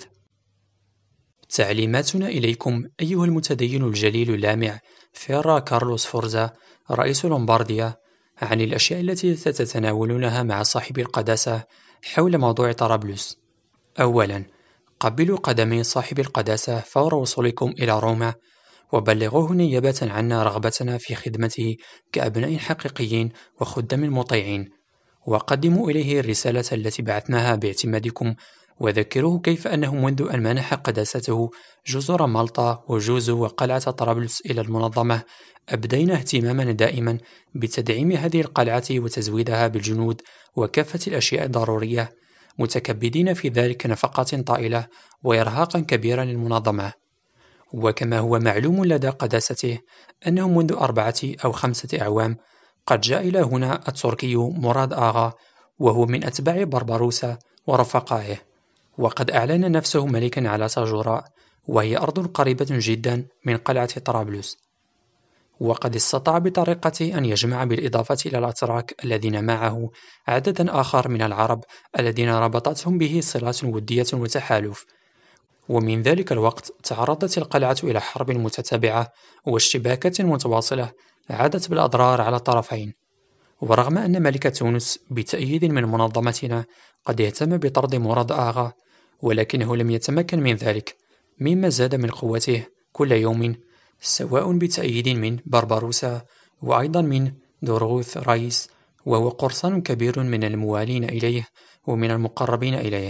تعليماتنا إليكم أيها المتدين الجليل اللامع فيرا كارلوس فورزا رئيس لومبارديا عن الأشياء التي ستتناولونها مع صاحب القداسة حول موضوع طرابلس. أولا، قبلوا قدمي صاحب القداسة فور وصولكم إلى روما، وبلغوه نيابة عنا رغبتنا في خدمته كأبناء حقيقيين وخدام مطيعين، وقدموا إليه الرسالة التي بعثناها باعتمادكم، وذكروه كيف أنه منذ أن منح قداسته جزر مالطا وجوزو وقلعة طرابلس إلى المنظمة أبدينا اهتماما دائما بتدعيم هذه القلعة وتزويدها بالجنود وكافة الأشياء الضرورية، متكبدين في ذلك نفقات طائلة وإرهاقا كبيرا للمنظمة. وكما هو معلوم لدى قداسته أنه منذ 4 أو 5 أعوام قد جاء إلى هنا التركي مراد آغا، وهو من أتباع بربروسا ورفقائه، وقد أعلن نفسه ملكا على تاجوراء، وهي أرض قريبة جدا من قلعة طرابلس. وقد استطاع بطريقته أن يجمع بالإضافة إلى الأتراك الذين معه عددا آخر من العرب الذين ربطتهم به صلات ودية وتحالف. ومن ذلك الوقت تعرضت القلعة إلى حرب متتابعة واشتباكات متواصلة عادت بالأضرار على الطرفين. ورغم أن ملك تونس بتأييد من منظمتنا قد اهتم بطرد مراد آغا، ولكنه لم يتمكن من ذلك، مما زاد من قوته كل يوم، سواء بتأييد من بربروسا وأيضا من دورغوث رايس، وهو قرصان كبير من الموالين إليه ومن المقربين إليه.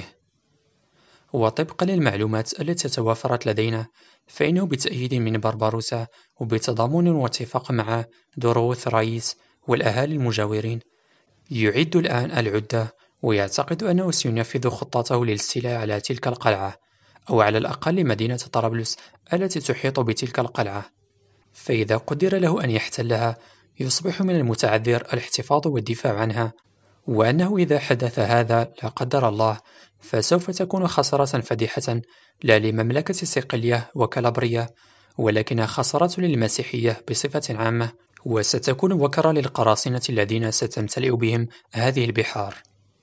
وطبقا للمعلومات التي توافرت لدينا، فإنه بتأييد من بربروسا وبتضامن واتفاق مع دورغوث رايس والأهالي المجاورين يعد الآن العدة، ويعتقد أنه سينفذ خطته للاستيلاء على تلك القلعة، أو على الأقل مدينة طرابلس التي تحيط بتلك القلعة. فإذا قدر له أن يحتلها يصبح من المتعذر الاحتفاظ والدفاع عنها، وأنه إذا حدث هذا لا قدر الله فسوف تكون خسارة فادحة لا لمملكة صقلية وكالابريا، ولكنها خسارة للمسيحية بصفة عامة، وستكون وكرة للقراصنة الذين ستمتلئ بهم هذه البحار.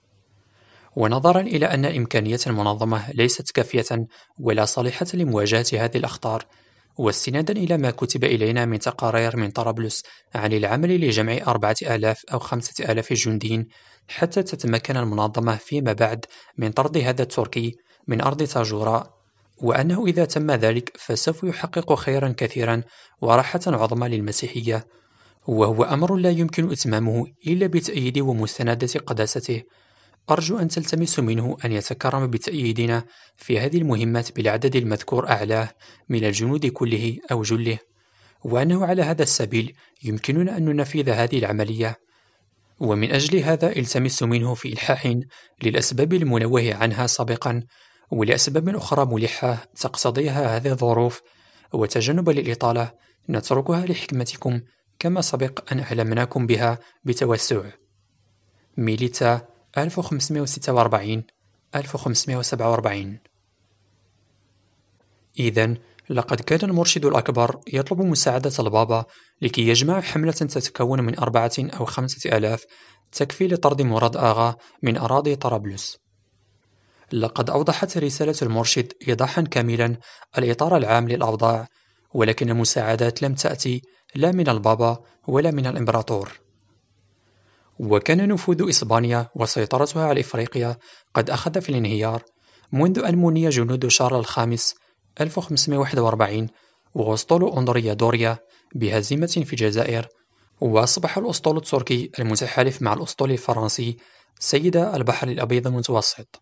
ونظرا إلى أن إمكانية المنظمة ليست كافية ولا صالحة لمواجهة هذه الأخطار، واستنادا إلى ما كتب إلينا من تقارير من طرابلس عن العمل لجمع 4000 أو 5000 جندي حتى تتمكن المنظمة فيما بعد من طرد هذا التركي من أرض تاجوراء، وأنه إذا تم ذلك فسوف يحقق خيرا كثيرا وراحة عظمى للمسيحية، وهو أمر لا يمكن إتمامه إلا بتأييد ومساندة قداسته. أرجو أن تلتمس منه أن يتكرم بتأييدنا في هذه المهمات بالعدد المذكور أعلاه من الجنود كله أو جله، وأنه على هذا السبيل يمكننا أن ننفذ هذه العملية. ومن أجل هذا التمس منه في إلحاح للأسباب المنوه عنها سابقا، ولأسباب أخرى ملحة تقتضيها هذه الظروف وتجنبا للإطالة نتركها لحكمتكم كما سبق أن أعلمناكم بها بتوسع. ميليتا 1546 1547. إذن لقد كان المرشد الأكبر يطلب مساعدة البابا لكي يجمع حملة تتكون من 4 أو 5 آلاف تكفي لطرد مراد آغا من أراضي طرابلس. لقد أوضحت رسالة المرشد إيضاحا كاملا الإطار العام للأوضاع، ولكن المساعدات لم تأتي لا من البابا ولا من الإمبراطور. وكان نفوذ إسبانيا وسيطرتها على إفريقيا قد أخذ في الانهيار منذ أن مني جنود شارل الخامس 1541 وأسطول أندريا دوريا بهزيمة في الجزائر، وأصبح الأسطول التركي المتحالف مع الأسطول الفرنسي سيد البحر الأبيض المتوسط.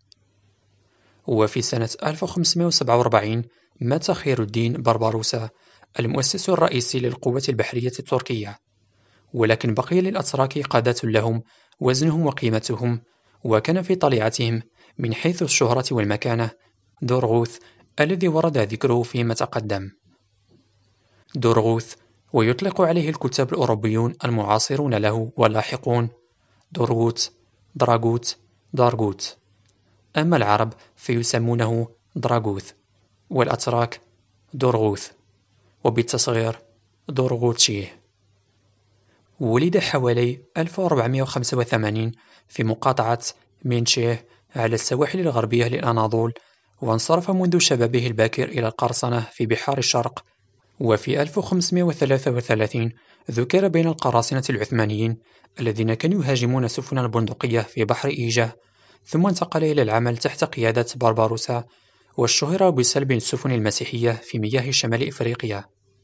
وفي سنة 1547 مات خير الدين بربروسا المؤسس الرئيسي للقوة البحرية التركية، ولكن بقي للأتراك قادة لهم وزنهم وقيمتهم، وكان في طليعتهم من حيث الشهرة والمكانة دورغوث الذي ورد ذكره فيما تقدم. دورغوث، ويطلق عليه الكتاب الأوروبيون المعاصرون له واللاحقون دورغوت، دراغوت، دارغوت، أما العرب فيسمونه دراغوث، والأتراك دورغوث، وبالتصغير دورغوتشيه. ولد حوالي 1485 في مقاطعة مينشيه على السواحل الغربية للأناضول، وانصرف منذ شبابه الباكر إلى القرصنة في بحار الشرق، وفي 1533 ذكر بين القراصنة العثمانيين الذين كانوا يهاجمون سفن البندقية في بحر إيجه، ثم انتقل إلى العمل تحت قيادة بربروسا، واشتهر بسلب السفن المسيحية في مياه شمال إفريقيا.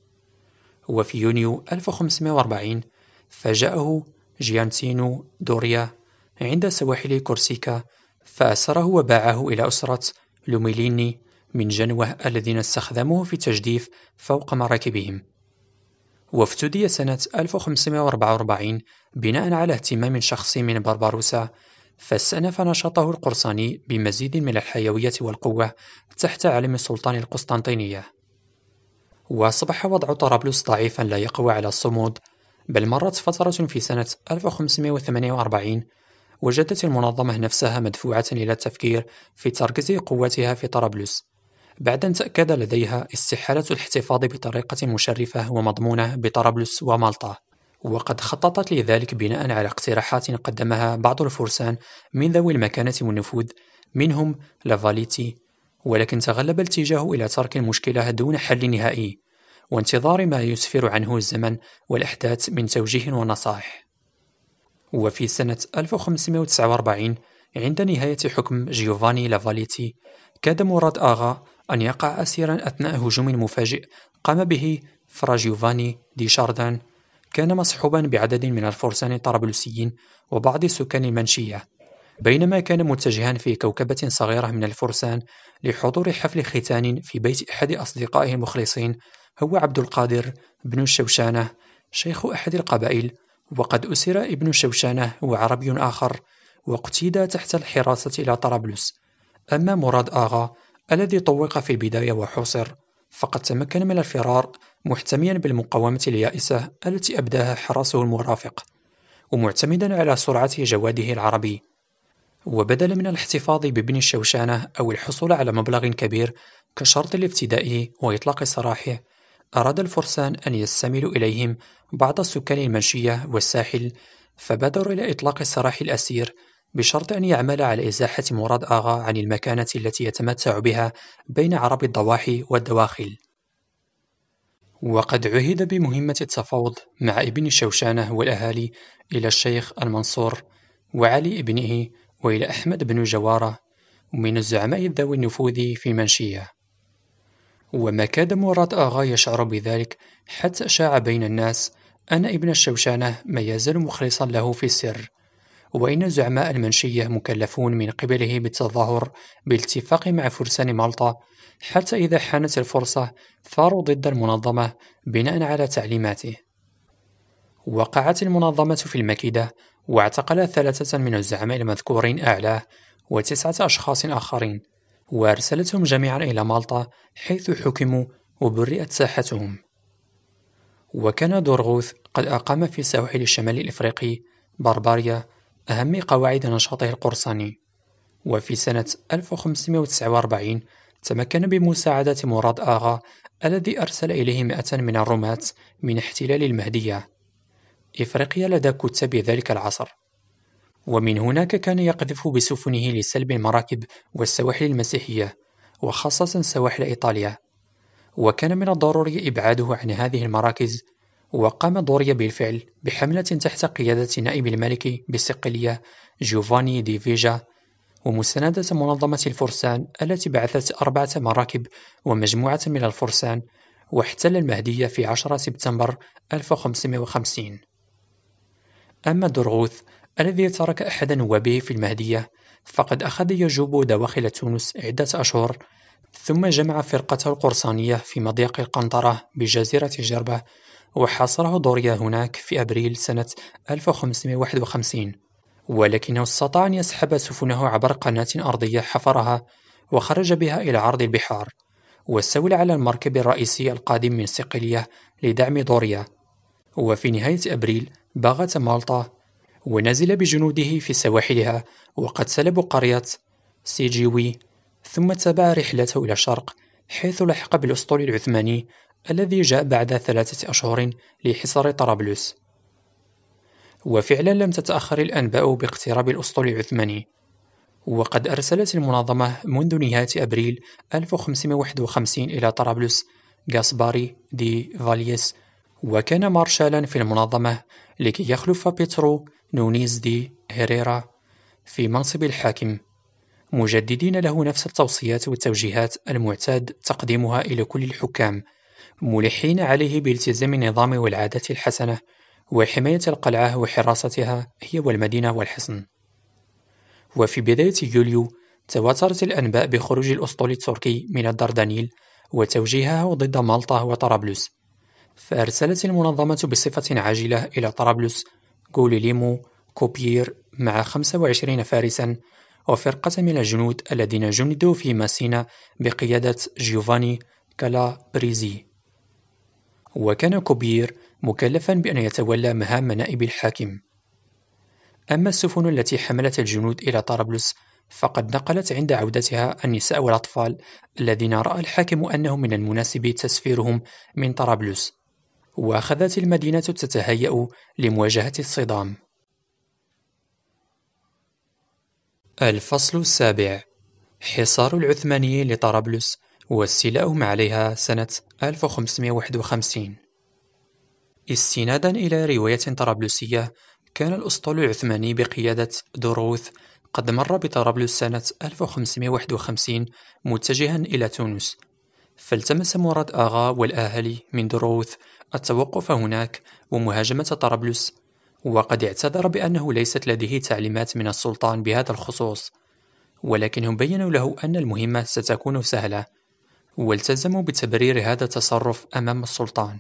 وفي يونيو 1540 فاجأه جيانتينو دوريا عند سواحل كورسيكا، فأسره وباعه إلى أسرة لوميليني من جنوة الذين استخدموه في التجديف فوق مراكبهم. وافتدي سنة 1544 بناء على اهتمام شخصي من بربروسا، فاستأنف نشاطه القرصاني بمزيد من الحيوية والقوة تحت علم السلطان القسطنطينية. وأصبح وضع طرابلس ضعيفا لا يقوى على الصمود، بل مرت فترة في سنة 1548 وجدت المنظمة نفسها مدفوعة إلى التفكير في تركيز قوتها في طرابلس، بعد أن تأكد لديها استحالة الاحتفاظ بطريقة مشرفة ومضمونة بطرابلس ومالطا، وقد خططت لذلك بناء على اقتراحات قدمها بعض الفرسان من ذوي المكانة والنفوذ منهم لافاليتي، ولكن تغلب الاتجاه إلى ترك المشكلة دون حل نهائي وانتظار ما يسفر عنه الزمن والأحداث من توجيه ونصائح. وفي سنة 1549 عند نهاية حكم جيوفاني لافاليتي كاد مراد آغا أن يقع أسيرا أثناء هجوم مفاجئ قام به فرا جيوفاني دي شاردان، كان مصحوبا بعدد من الفرسان الطرابلسيين وبعض سكان المنشية، بينما كان متجها في كوكبة صغيرة من الفرسان لحضور حفل ختان في بيت أحد أصدقائه المخلصين هو عبد القادر بن الشوشانة شيخ أحد القبائل، وقد أسر ابن الشوشانة وعربي آخر واقتيد تحت الحراسة إلى طرابلس. أما مراد آغا الذي طوق في البداية وحوصر فقد تمكن من الفرار محتميا بالمقاومة اليائسة التي أبداها حراسه المرافق، ومعتمدا على سرعة جواده العربي. وبدلا من الاحتفاظ بابن الشوشانة أو الحصول على مبلغ كبير كشرط لابتدائه وإطلاق سراحه، أراد الفرسان أن يستميلوا إليهم بعض السكان المنشية والساحل، فبادروا إلى إطلاق سراح الأسير بشرط أن يعمل على إزاحة مراد آغا عن المكانة التي يتمتع بها بين عرب الضواحي والدواخل. وقد عُهد بمهمة التفاوض مع ابن الشوشانة والأهالي إلى الشيخ المنصور وعلي ابنه وإلى أحمد بن جوارة من الزعماء ذوي النفوذ في منشية. وما كاد مراد آغا يشعر بذلك حتى شاع بين الناس أن ابن الشوشانة ما يزال مخلصا له في السر، وإن زعماء المنشية مكلفون من قبله بالتظاهر بالاتفاق مع فرسان مالطا حتى إذا حانت الفرصة ثاروا ضد المنظمة بناء على تعليماته. وقعت المنظمة في المكيدة واعتقل 3 من الزعماء المذكورين أعلاه و9 أشخاص آخرين، وأرسلتهم جميعا إلى مالطا حيث حكموا وبرئت ساحتهم. وكان دورغوث قد أقام في سواحل الشمال الإفريقي برباريا أهم قواعد نشاطه القرصاني. وفي سنة 1549 تمكن بمساعدة مراد آغا الذي أرسل إليه 100 من الرماة من احتلال المهدية إفريقيا لدى كتاب ذلك العصر، ومن هناك كان يقذف بسفنه لسلب المراكب والسواحل المسيحية وخاصة سواحل إيطاليا، وكان من الضروري إبعاده عن هذه المراكز. وقام دوريا بالفعل بحملة تحت قيادة نائب الملك بصقلية جيوفاني دي فيجا ومساندة منظمة الفرسان التي بعثت 4 مراكب ومجموعة من الفرسان، واحتل المهدية في 10 سبتمبر 1550. أما درغوث الذي ترك أحد نوابه في المهدية فقد أخذ يجوب دواخل تونس عدة أشهر، ثم جمع فرقته القرصانية في مضيق القنطرة بجزيرة جربة، وحاصره دوريا هناك في أبريل سنة 1551، ولكنه استطاع أن يسحب سفنه عبر قناة أرضية حفرها وخرج بها إلى عرض البحار، واستولى على المركب الرئيسي القادم من صقلية لدعم دوريا. وفي نهاية أبريل باغت مالطا ونزل بجنوده في سواحلها وقد سلبوا قرية سيجيوي، ثم تابع رحلته إلى الشرق حيث لحق بالأسطول العثماني الذي جاء بعد 3 أشهر لحصار طرابلس. وفعلا لم تتأخر الأنباء باقتراب الأسطول العثماني، وقد أرسلت المنظمة منذ نهاية أبريل 1551 إلى طرابلس غاسباري دي فاليس، وكان مارشالا في المنظمة لكي يخلف بيترو نونيز دي هيريرا في منصب الحاكم، مجددين له نفس التوصيات والتوجيهات المعتاد تقديمها إلى كل الحكام، ملحين عليه بالتزام النظام والعادات الحسنة وحماية القلعة وحراستها هي والمدينة والحصن. وفي بداية يوليو تواترت الأنباء بخروج الأسطول التركي من الدردنيل وتوجيهه ضد مالطا وطرابلس، فأرسلت المنظمة بصفة عاجلة إلى طرابلس غوليليمو كوبير مع 25 فارسا وفرقة من الجنود الذين جندوا في ماسينا بقيادة جيوفاني كالابريزي. وكان كوبير مكلفا بأن يتولى مهام نائب الحاكم. أما السفن التي حملت الجنود إلى طرابلس فقد نقلت عند عودتها النساء والأطفال الذين رأى الحاكم أنه من المناسب تسفيرهم من طرابلس، وأخذت المدينة تتهيأ لمواجهة الصدام. الفصل السابع: حصار العثماني لطرابلس واستيلاؤهم عليها سنة 1551. استنادا إلى رواية طرابلسية، كان الأسطول العثماني بقيادة دروث قد مر بطرابلس سنة 1551 متجها إلى تونس، فالتمس مراد آغا والأهالي من دروث التوقف هناك ومهاجمة طرابلس، وقد اعتذر بأنه ليست لديه تعليمات من السلطان بهذا الخصوص، ولكنهم بيّنوا له أن المهمة ستكون سهلة، والتزموا بتبرير هذا التصرف أمام السلطان.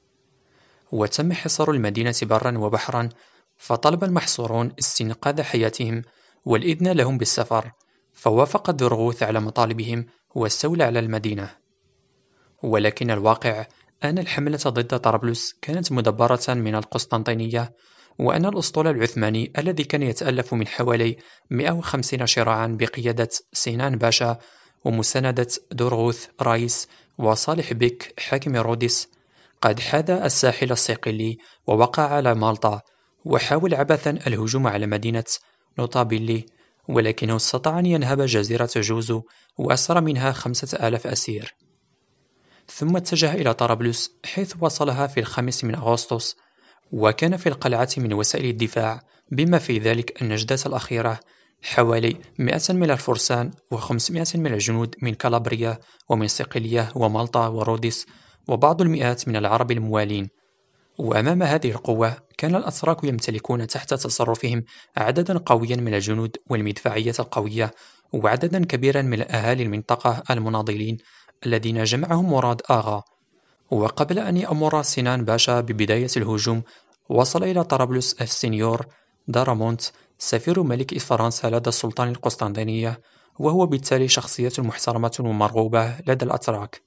وتم حصار المدينة برا وبحرا، فطلب المحصورون استنقاذ حياتهم والإذن لهم بالسفر، فوافق درغوث على مطالبهم واستولى على المدينة. ولكن الواقع أن الحملة ضد طرابلس كانت مدبرة من القسطنطينية، وأن الأسطول العثماني الذي كان يتألف من حوالي 150 شراعا بقيادة سينان باشا ومساندة درغوث رايس وصالح بيك حاكم روديس قد حاذ الساحل الصقلي ووقع على مالطا، وحاول عبثا الهجوم على مدينة نوطابيلي، ولكنه استطاع أن ينهب جزيرة جوزو وأسر منها 5000 أسير. ثم اتجه إلى طرابلس حيث وصلها في 5 من أغسطس، وكان في القلعة من وسائل الدفاع بما في ذلك النجدة الأخيرة حوالي 100 من الفرسان و500 من الجنود من كالابريا ومن صقلية ومالطا وروديس وبعض المئات من العرب الموالين. وأمام هذه القوة كان الأتراك يمتلكون تحت تصرفهم عددا قويا من الجنود والمدفعية القوية وعددا كبيرا من أهالي المنطقة المناضلين الذين جمعهم مراد آغا. وقبل أن يأمر سينان باشا ببداية الهجوم، وصل إلى طرابلس السنيور دارامونت سفير ملك فرنسا لدى السلطان القسطنطينية، وهو بالتالي شخصية محترمة ومرغوبة لدى الأتراك.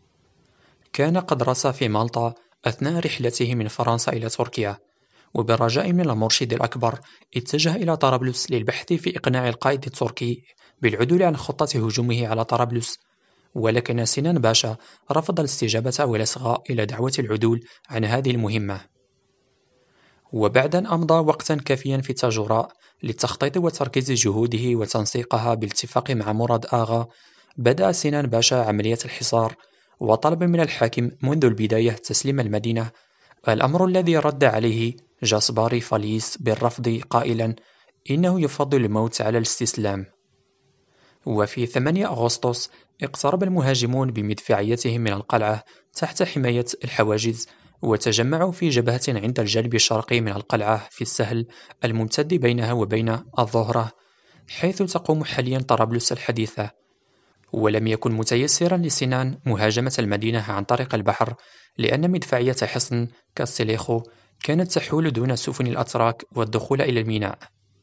كان قد رسى في مالطا أثناء رحلته من فرنسا إلى تركيا، وبرجاء من المرشد الأكبر اتجه إلى طرابلس للبحث في إقناع القائد التركي بالعدول عن خطة هجومه على طرابلس، ولكن سنان باشا رفض الاستجابة والإصغاء إلى دعوة العدول عن هذه المهمة. وبعد أن أمضى وقتا كافيا في تاجوراء للتخطيط وتركيز جهوده وتنسيقها بالاتفاق مع مراد آغا، بدأ سنان باشا عملية الحصار، وطلب من الحاكم منذ البداية تسليم المدينة، الأمر الذي رد عليه جاسباري فاليس بالرفض قائلا إنه يفضل الموت على الاستسلام. وفي 8 أغسطس اقترب المهاجمون بمدفعيتهم من القلعة تحت حماية الحواجز، وتجمعوا في جبهة عند الجانب الشرقي من القلعة في السهل الممتد بينها وبين الظهرة، حيث تقوم حاليا طرابلس الحديثة. ولم يكن متيسرا لسنان مهاجمة المدينة عن طريق البحر، لأن مدفعية حصن كاستيليخو كانت تحول دون السفن الأتراك والدخول إلى الميناء.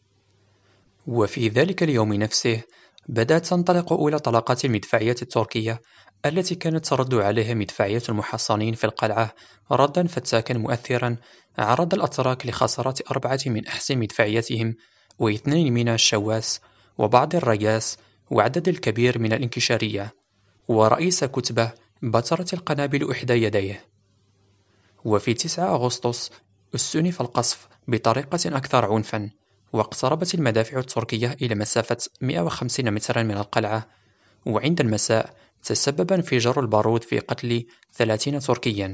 وفي ذلك اليوم نفسه بدأت تنطلق أولى طلقات المدفعية التركية التي كانت ترد عليها مدفعية المحصنين في القلعة ردا فتاكا مؤثرا، عرض الأتراك لخسارة 4 من أحسن مدفعيتهم و2 من الشواس وبعض الرياس وعدد الكبير من الانكشارية، ورئيس كتبة بترت القنابل إحدى يديه. وفي 9 أغسطس استأنف القصف بطريقة أكثر عنفا، واقتربت المدافع التركية إلى مسافة 150 مترا من القلعة، وعند المساء تسبب انفجار البارود في قتل 30 تركيا.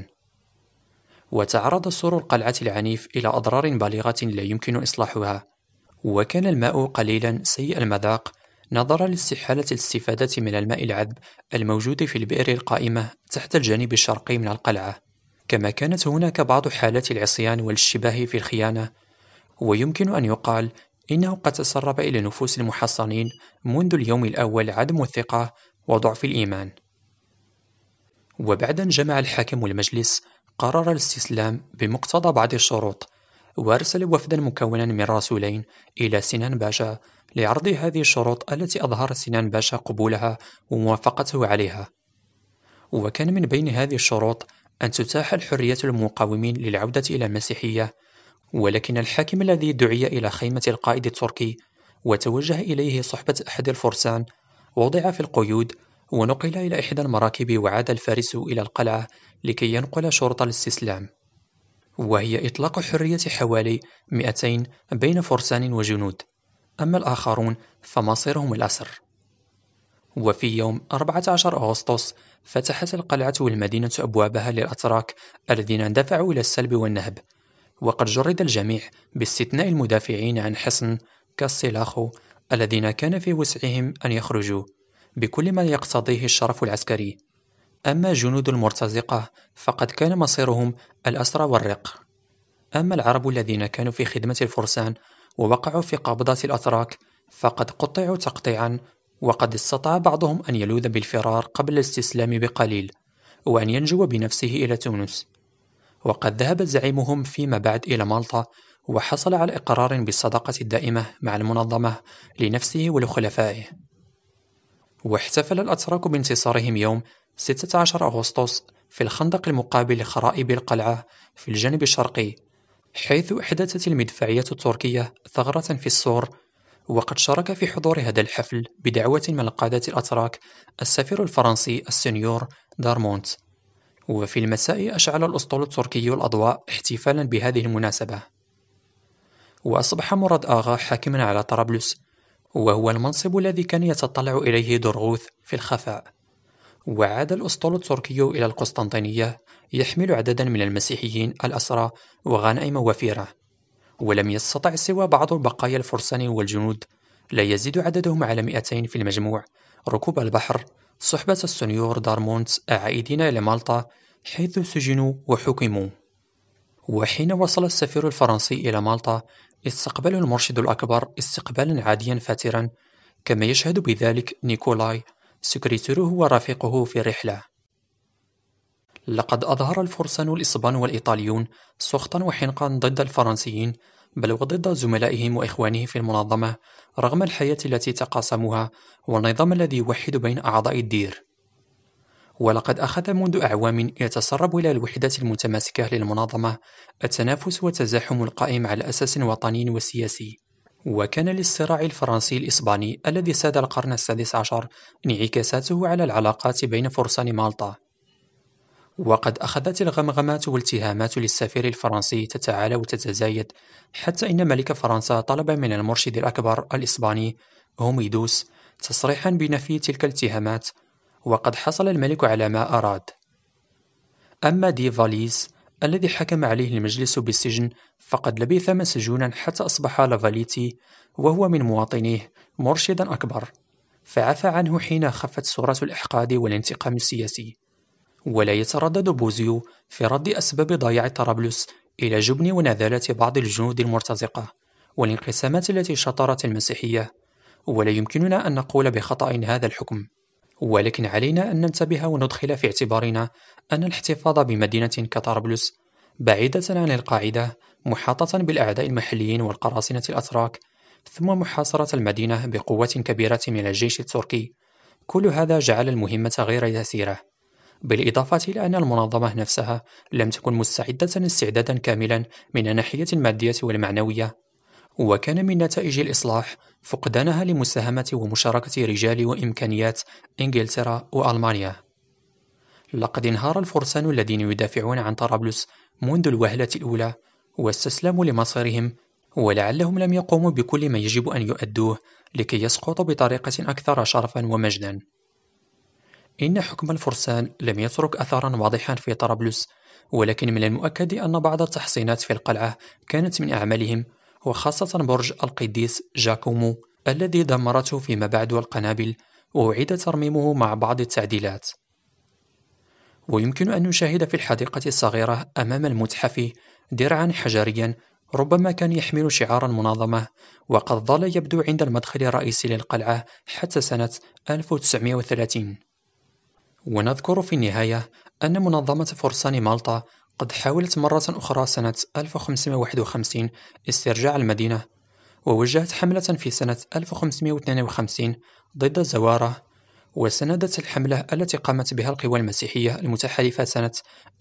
وتعرض سور القلعة العنيف إلى أضرار بالغة لا يمكن إصلاحها، وكان الماء قليلا سيء المذاق نظرا لاستحالة الاستفادة من الماء العذب الموجود في البئر القائمة تحت الجانب الشرقي من القلعة، كما كانت هناك بعض حالات العصيان والاشتباه في الخيانة. ويمكن أن يقال إنه قد تسرب إلى نفوس المحصنين منذ اليوم الأول عدم الثقة وضعف الإيمان. وبعد أن جمع الحاكم والمجلس قرر الاستسلام بمقتضى بعض الشروط، وأرسل وفدا مكونا من رسولين إلى سنان باشا لعرض هذه الشروط التي أظهر سنان باشا قبولها وموافقته عليها. وكان من بين هذه الشروط أن تتاح الحرية للمقاومين للعودة إلى المسيحية، ولكن الحاكم الذي دعي إلى خيمة القائد التركي وتوجه إليه صحبة أحد الفرسان وضع في القيود ونقل إلى إحدى المراكب، وعاد الفارس إلى القلعة لكي ينقل شرط الاستسلام، وهي إطلاق حرية حوالي 200 بين فرسان وجنود، أما الآخرون فمصيرهم الأسر. وفي يوم 14 أغسطس فتحت القلعة والمدينة أبوابها للأتراك الذين اندفعوا إلى السلب والنهب، وقد جرد الجميع باستثناء المدافعين عن حصن كاستيلاخو الذين كان في وسعهم أن يخرجوا بكل ما يقتضيه الشرف العسكري. أما جنود المرتزقة فقد كان مصيرهم الأسرى والرق. أما العرب الذين كانوا في خدمة الفرسان ووقعوا في قبضة الأتراك فقد قطعوا تقطيعا، وقد استطاع بعضهم أن يلوذ بالفرار قبل الاستسلام بقليل وأن ينجو بنفسه إلى تونس. وقد ذهب زعيمهم فيما بعد إلى مالطا وحصل على إقرار بالصداقة الدائمة مع المنظمة لنفسه ولخلفائه. واحتفل الأتراك بانتصارهم يوم 16 أغسطس في الخندق المقابل لخرائب القلعة في الجانب الشرقي، حيث أحدثت المدفعية التركية ثغرة في السور. وقد شارك في حضور هذا الحفل بدعوة من القادة الأتراك السفير الفرنسي السنيور دارمونت. وفي المساء أشعل الأسطول التركي الأضواء احتفالا بهذه المناسبة. وأصبح مراد آغا حاكما على طرابلس، وهو المنصب الذي كان يتطلع إليه درغوث في الخفاء. وعاد الأسطول التركي إلى القسطنطينية يحمل عددا من المسيحيين الأسرى وغنائم وفيرة، ولم يستطع سوى بعض بقايا الفرسان والجنود لا يزيد عددهم على 200 في المجموع ركوب البحر صحبة السنيور دارمونت عائدين إلى مالطا، حيث سجنوا وحكموا. وحين وصل السفير الفرنسي إلى مالطا استقبله المرشد الأكبر استقبالا عاديا فاترا، كما يشهد بذلك نيكولاي سكرتيره ورفيقه في الرحلة. لقد أظهر الفرسان الإسبان والإيطاليون سخطا وحنقا ضد الفرنسيين، بل وضد زملائهم وإخوانهم في المنظمة، رغم الحياة التي تقاسموها والنظام الذي يوحد بين أعضاء الدير. ولقد أخذ منذ أعوام يتسرب إلى الوحدات المتماسكة للمنظمة التنافس والتزاحم القائم على أساس وطني وسياسي، وكان للصراع الفرنسي الإسباني الذي ساد القرن السادس عشر انعكاساته على العلاقات بين فرسان مالطا، وقد أخذت الغمغمات والاتهامات للسفير الفرنسي تتعالى وتتزايد، حتى إن ملك فرنسا طلب من المرشد الأكبر الإسباني هوميدوس تصريحا بنفي تلك الاتهامات، وقد حصل الملك على ما أراد. أما دي فاليز الذي حكم عليه المجلس بالسجن فقد لبث مسجونا حتى أصبح لافاليتي وهو من مواطنيه مرشدا أكبر، فعفى عنه حين خفت صورة الإحقاد والانتقام السياسي. ولا يتردد بوزيو في رد أسباب ضياع طرابلس إلى جبن ونذالة بعض الجنود المرتزقة والانقسامات التي شطرت المسيحية، ولا يمكننا أن نقول بخطأ هذا الحكم، ولكن علينا أن ننتبه وندخل في اعتبارنا أن الاحتفاظ بمدينة كطرابلس بعيدة عن القاعدة، محاطة بالأعداء المحليين والقراصنة الأتراك، ثم محاصرة المدينة بقوة كبيرة من الجيش التركي، كل هذا جعل المهمة غير يسيرة، بالإضافة إلى أن المنظمة نفسها لم تكن مستعدة استعدادا كاملا من الناحية المادية والمعنوية، وكان من نتائج الإصلاح فقدانها لمساهمة ومشاركة رجال وإمكانيات إنجلترا وألمانيا. لقد انهار الفرسان الذين يدافعون عن طرابلس منذ الوهلة الأولى واستسلموا لمصيرهم، ولعلهم لم يقوموا بكل ما يجب أن يؤدوه لكي يسقطوا بطريقة أكثر شرفا ومجدا. إن حكم الفرسان لم يترك أثرا واضحا في طرابلس، ولكن من المؤكد أن بعض التحصينات في القلعة كانت من أعمالهم، وخاصة برج القديس جاكومو الذي دمرته فيما بعد القنابل، وأعيد ترميمه مع بعض التعديلات. ويمكن أن نشاهد في الحديقة الصغيرة أمام المتحف درعا حجريا ربما كان يحمل شعار المنظمة، وقد ظل يبدو عند المدخل الرئيسي للقلعة حتى سنة 1930. ونذكر في النهاية أن منظمة فرسان مالطا قد حاولت مرة أخرى سنة 1551 استرجاع المدينة، ووجهت حملة في سنة 1552 ضد الزوارة، وسندت الحملة التي قامت بها القوى المسيحية المتحالفة سنة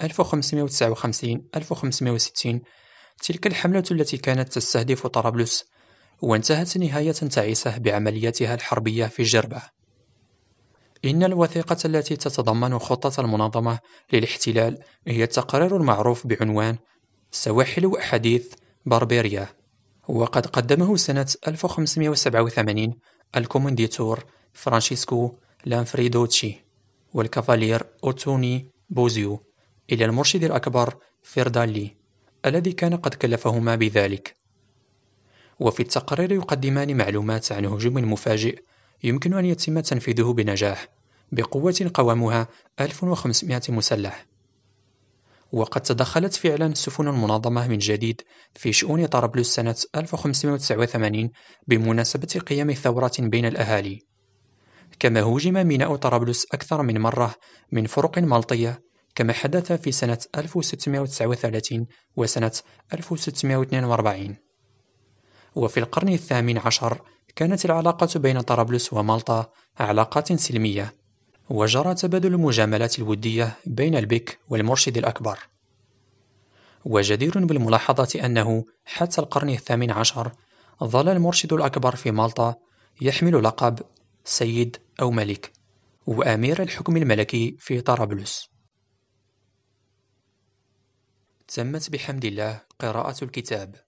1559-1560، تلك الحملة التي كانت تستهدف طرابلس، وانتهت نهاية تعيسة بعملياتها الحربية في جربة. إن الوثيقة التي تتضمن خطة المنظمة للاحتلال هي التقرير المعروف بعنوان سواحل وأحاديث بربيريا، وقد قدمه سنة 1587 الكومنديتور فرانشيسكو لانفريدوتشي والكافالير أوتوني بوزيو إلى المرشد الأكبر فيردالي الذي كان قد كلفهما بذلك. وفي التقرير يقدمان معلومات عن هجوم مفاجئ يمكن أن يتم تنفيذه بنجاح بقوة قوامها 1500 مسلح. وقد تدخلت فعلا سفن المنظمة من جديد في شؤون طرابلس سنة 1589 بمناسبة قيام ثورة بين الأهالي، كما هوجم ميناء طرابلس أكثر من مرة من فرق مالطية، كما حدث في سنة 1639 وسنة 1642. وفي القرن الثامن عشر كانت العلاقة بين طرابلس ومالطا علاقات سلمية، وجرى تبادل المجاملات الودية بين البك والمرشد الأكبر. وجدير بالملاحظة أنه حتى القرن الثامن عشر ظل المرشد الأكبر في مالطا يحمل لقب سيد أو ملك وأمير الحكم الملكي في طرابلس. تمت بحمد الله قراءة الكتاب.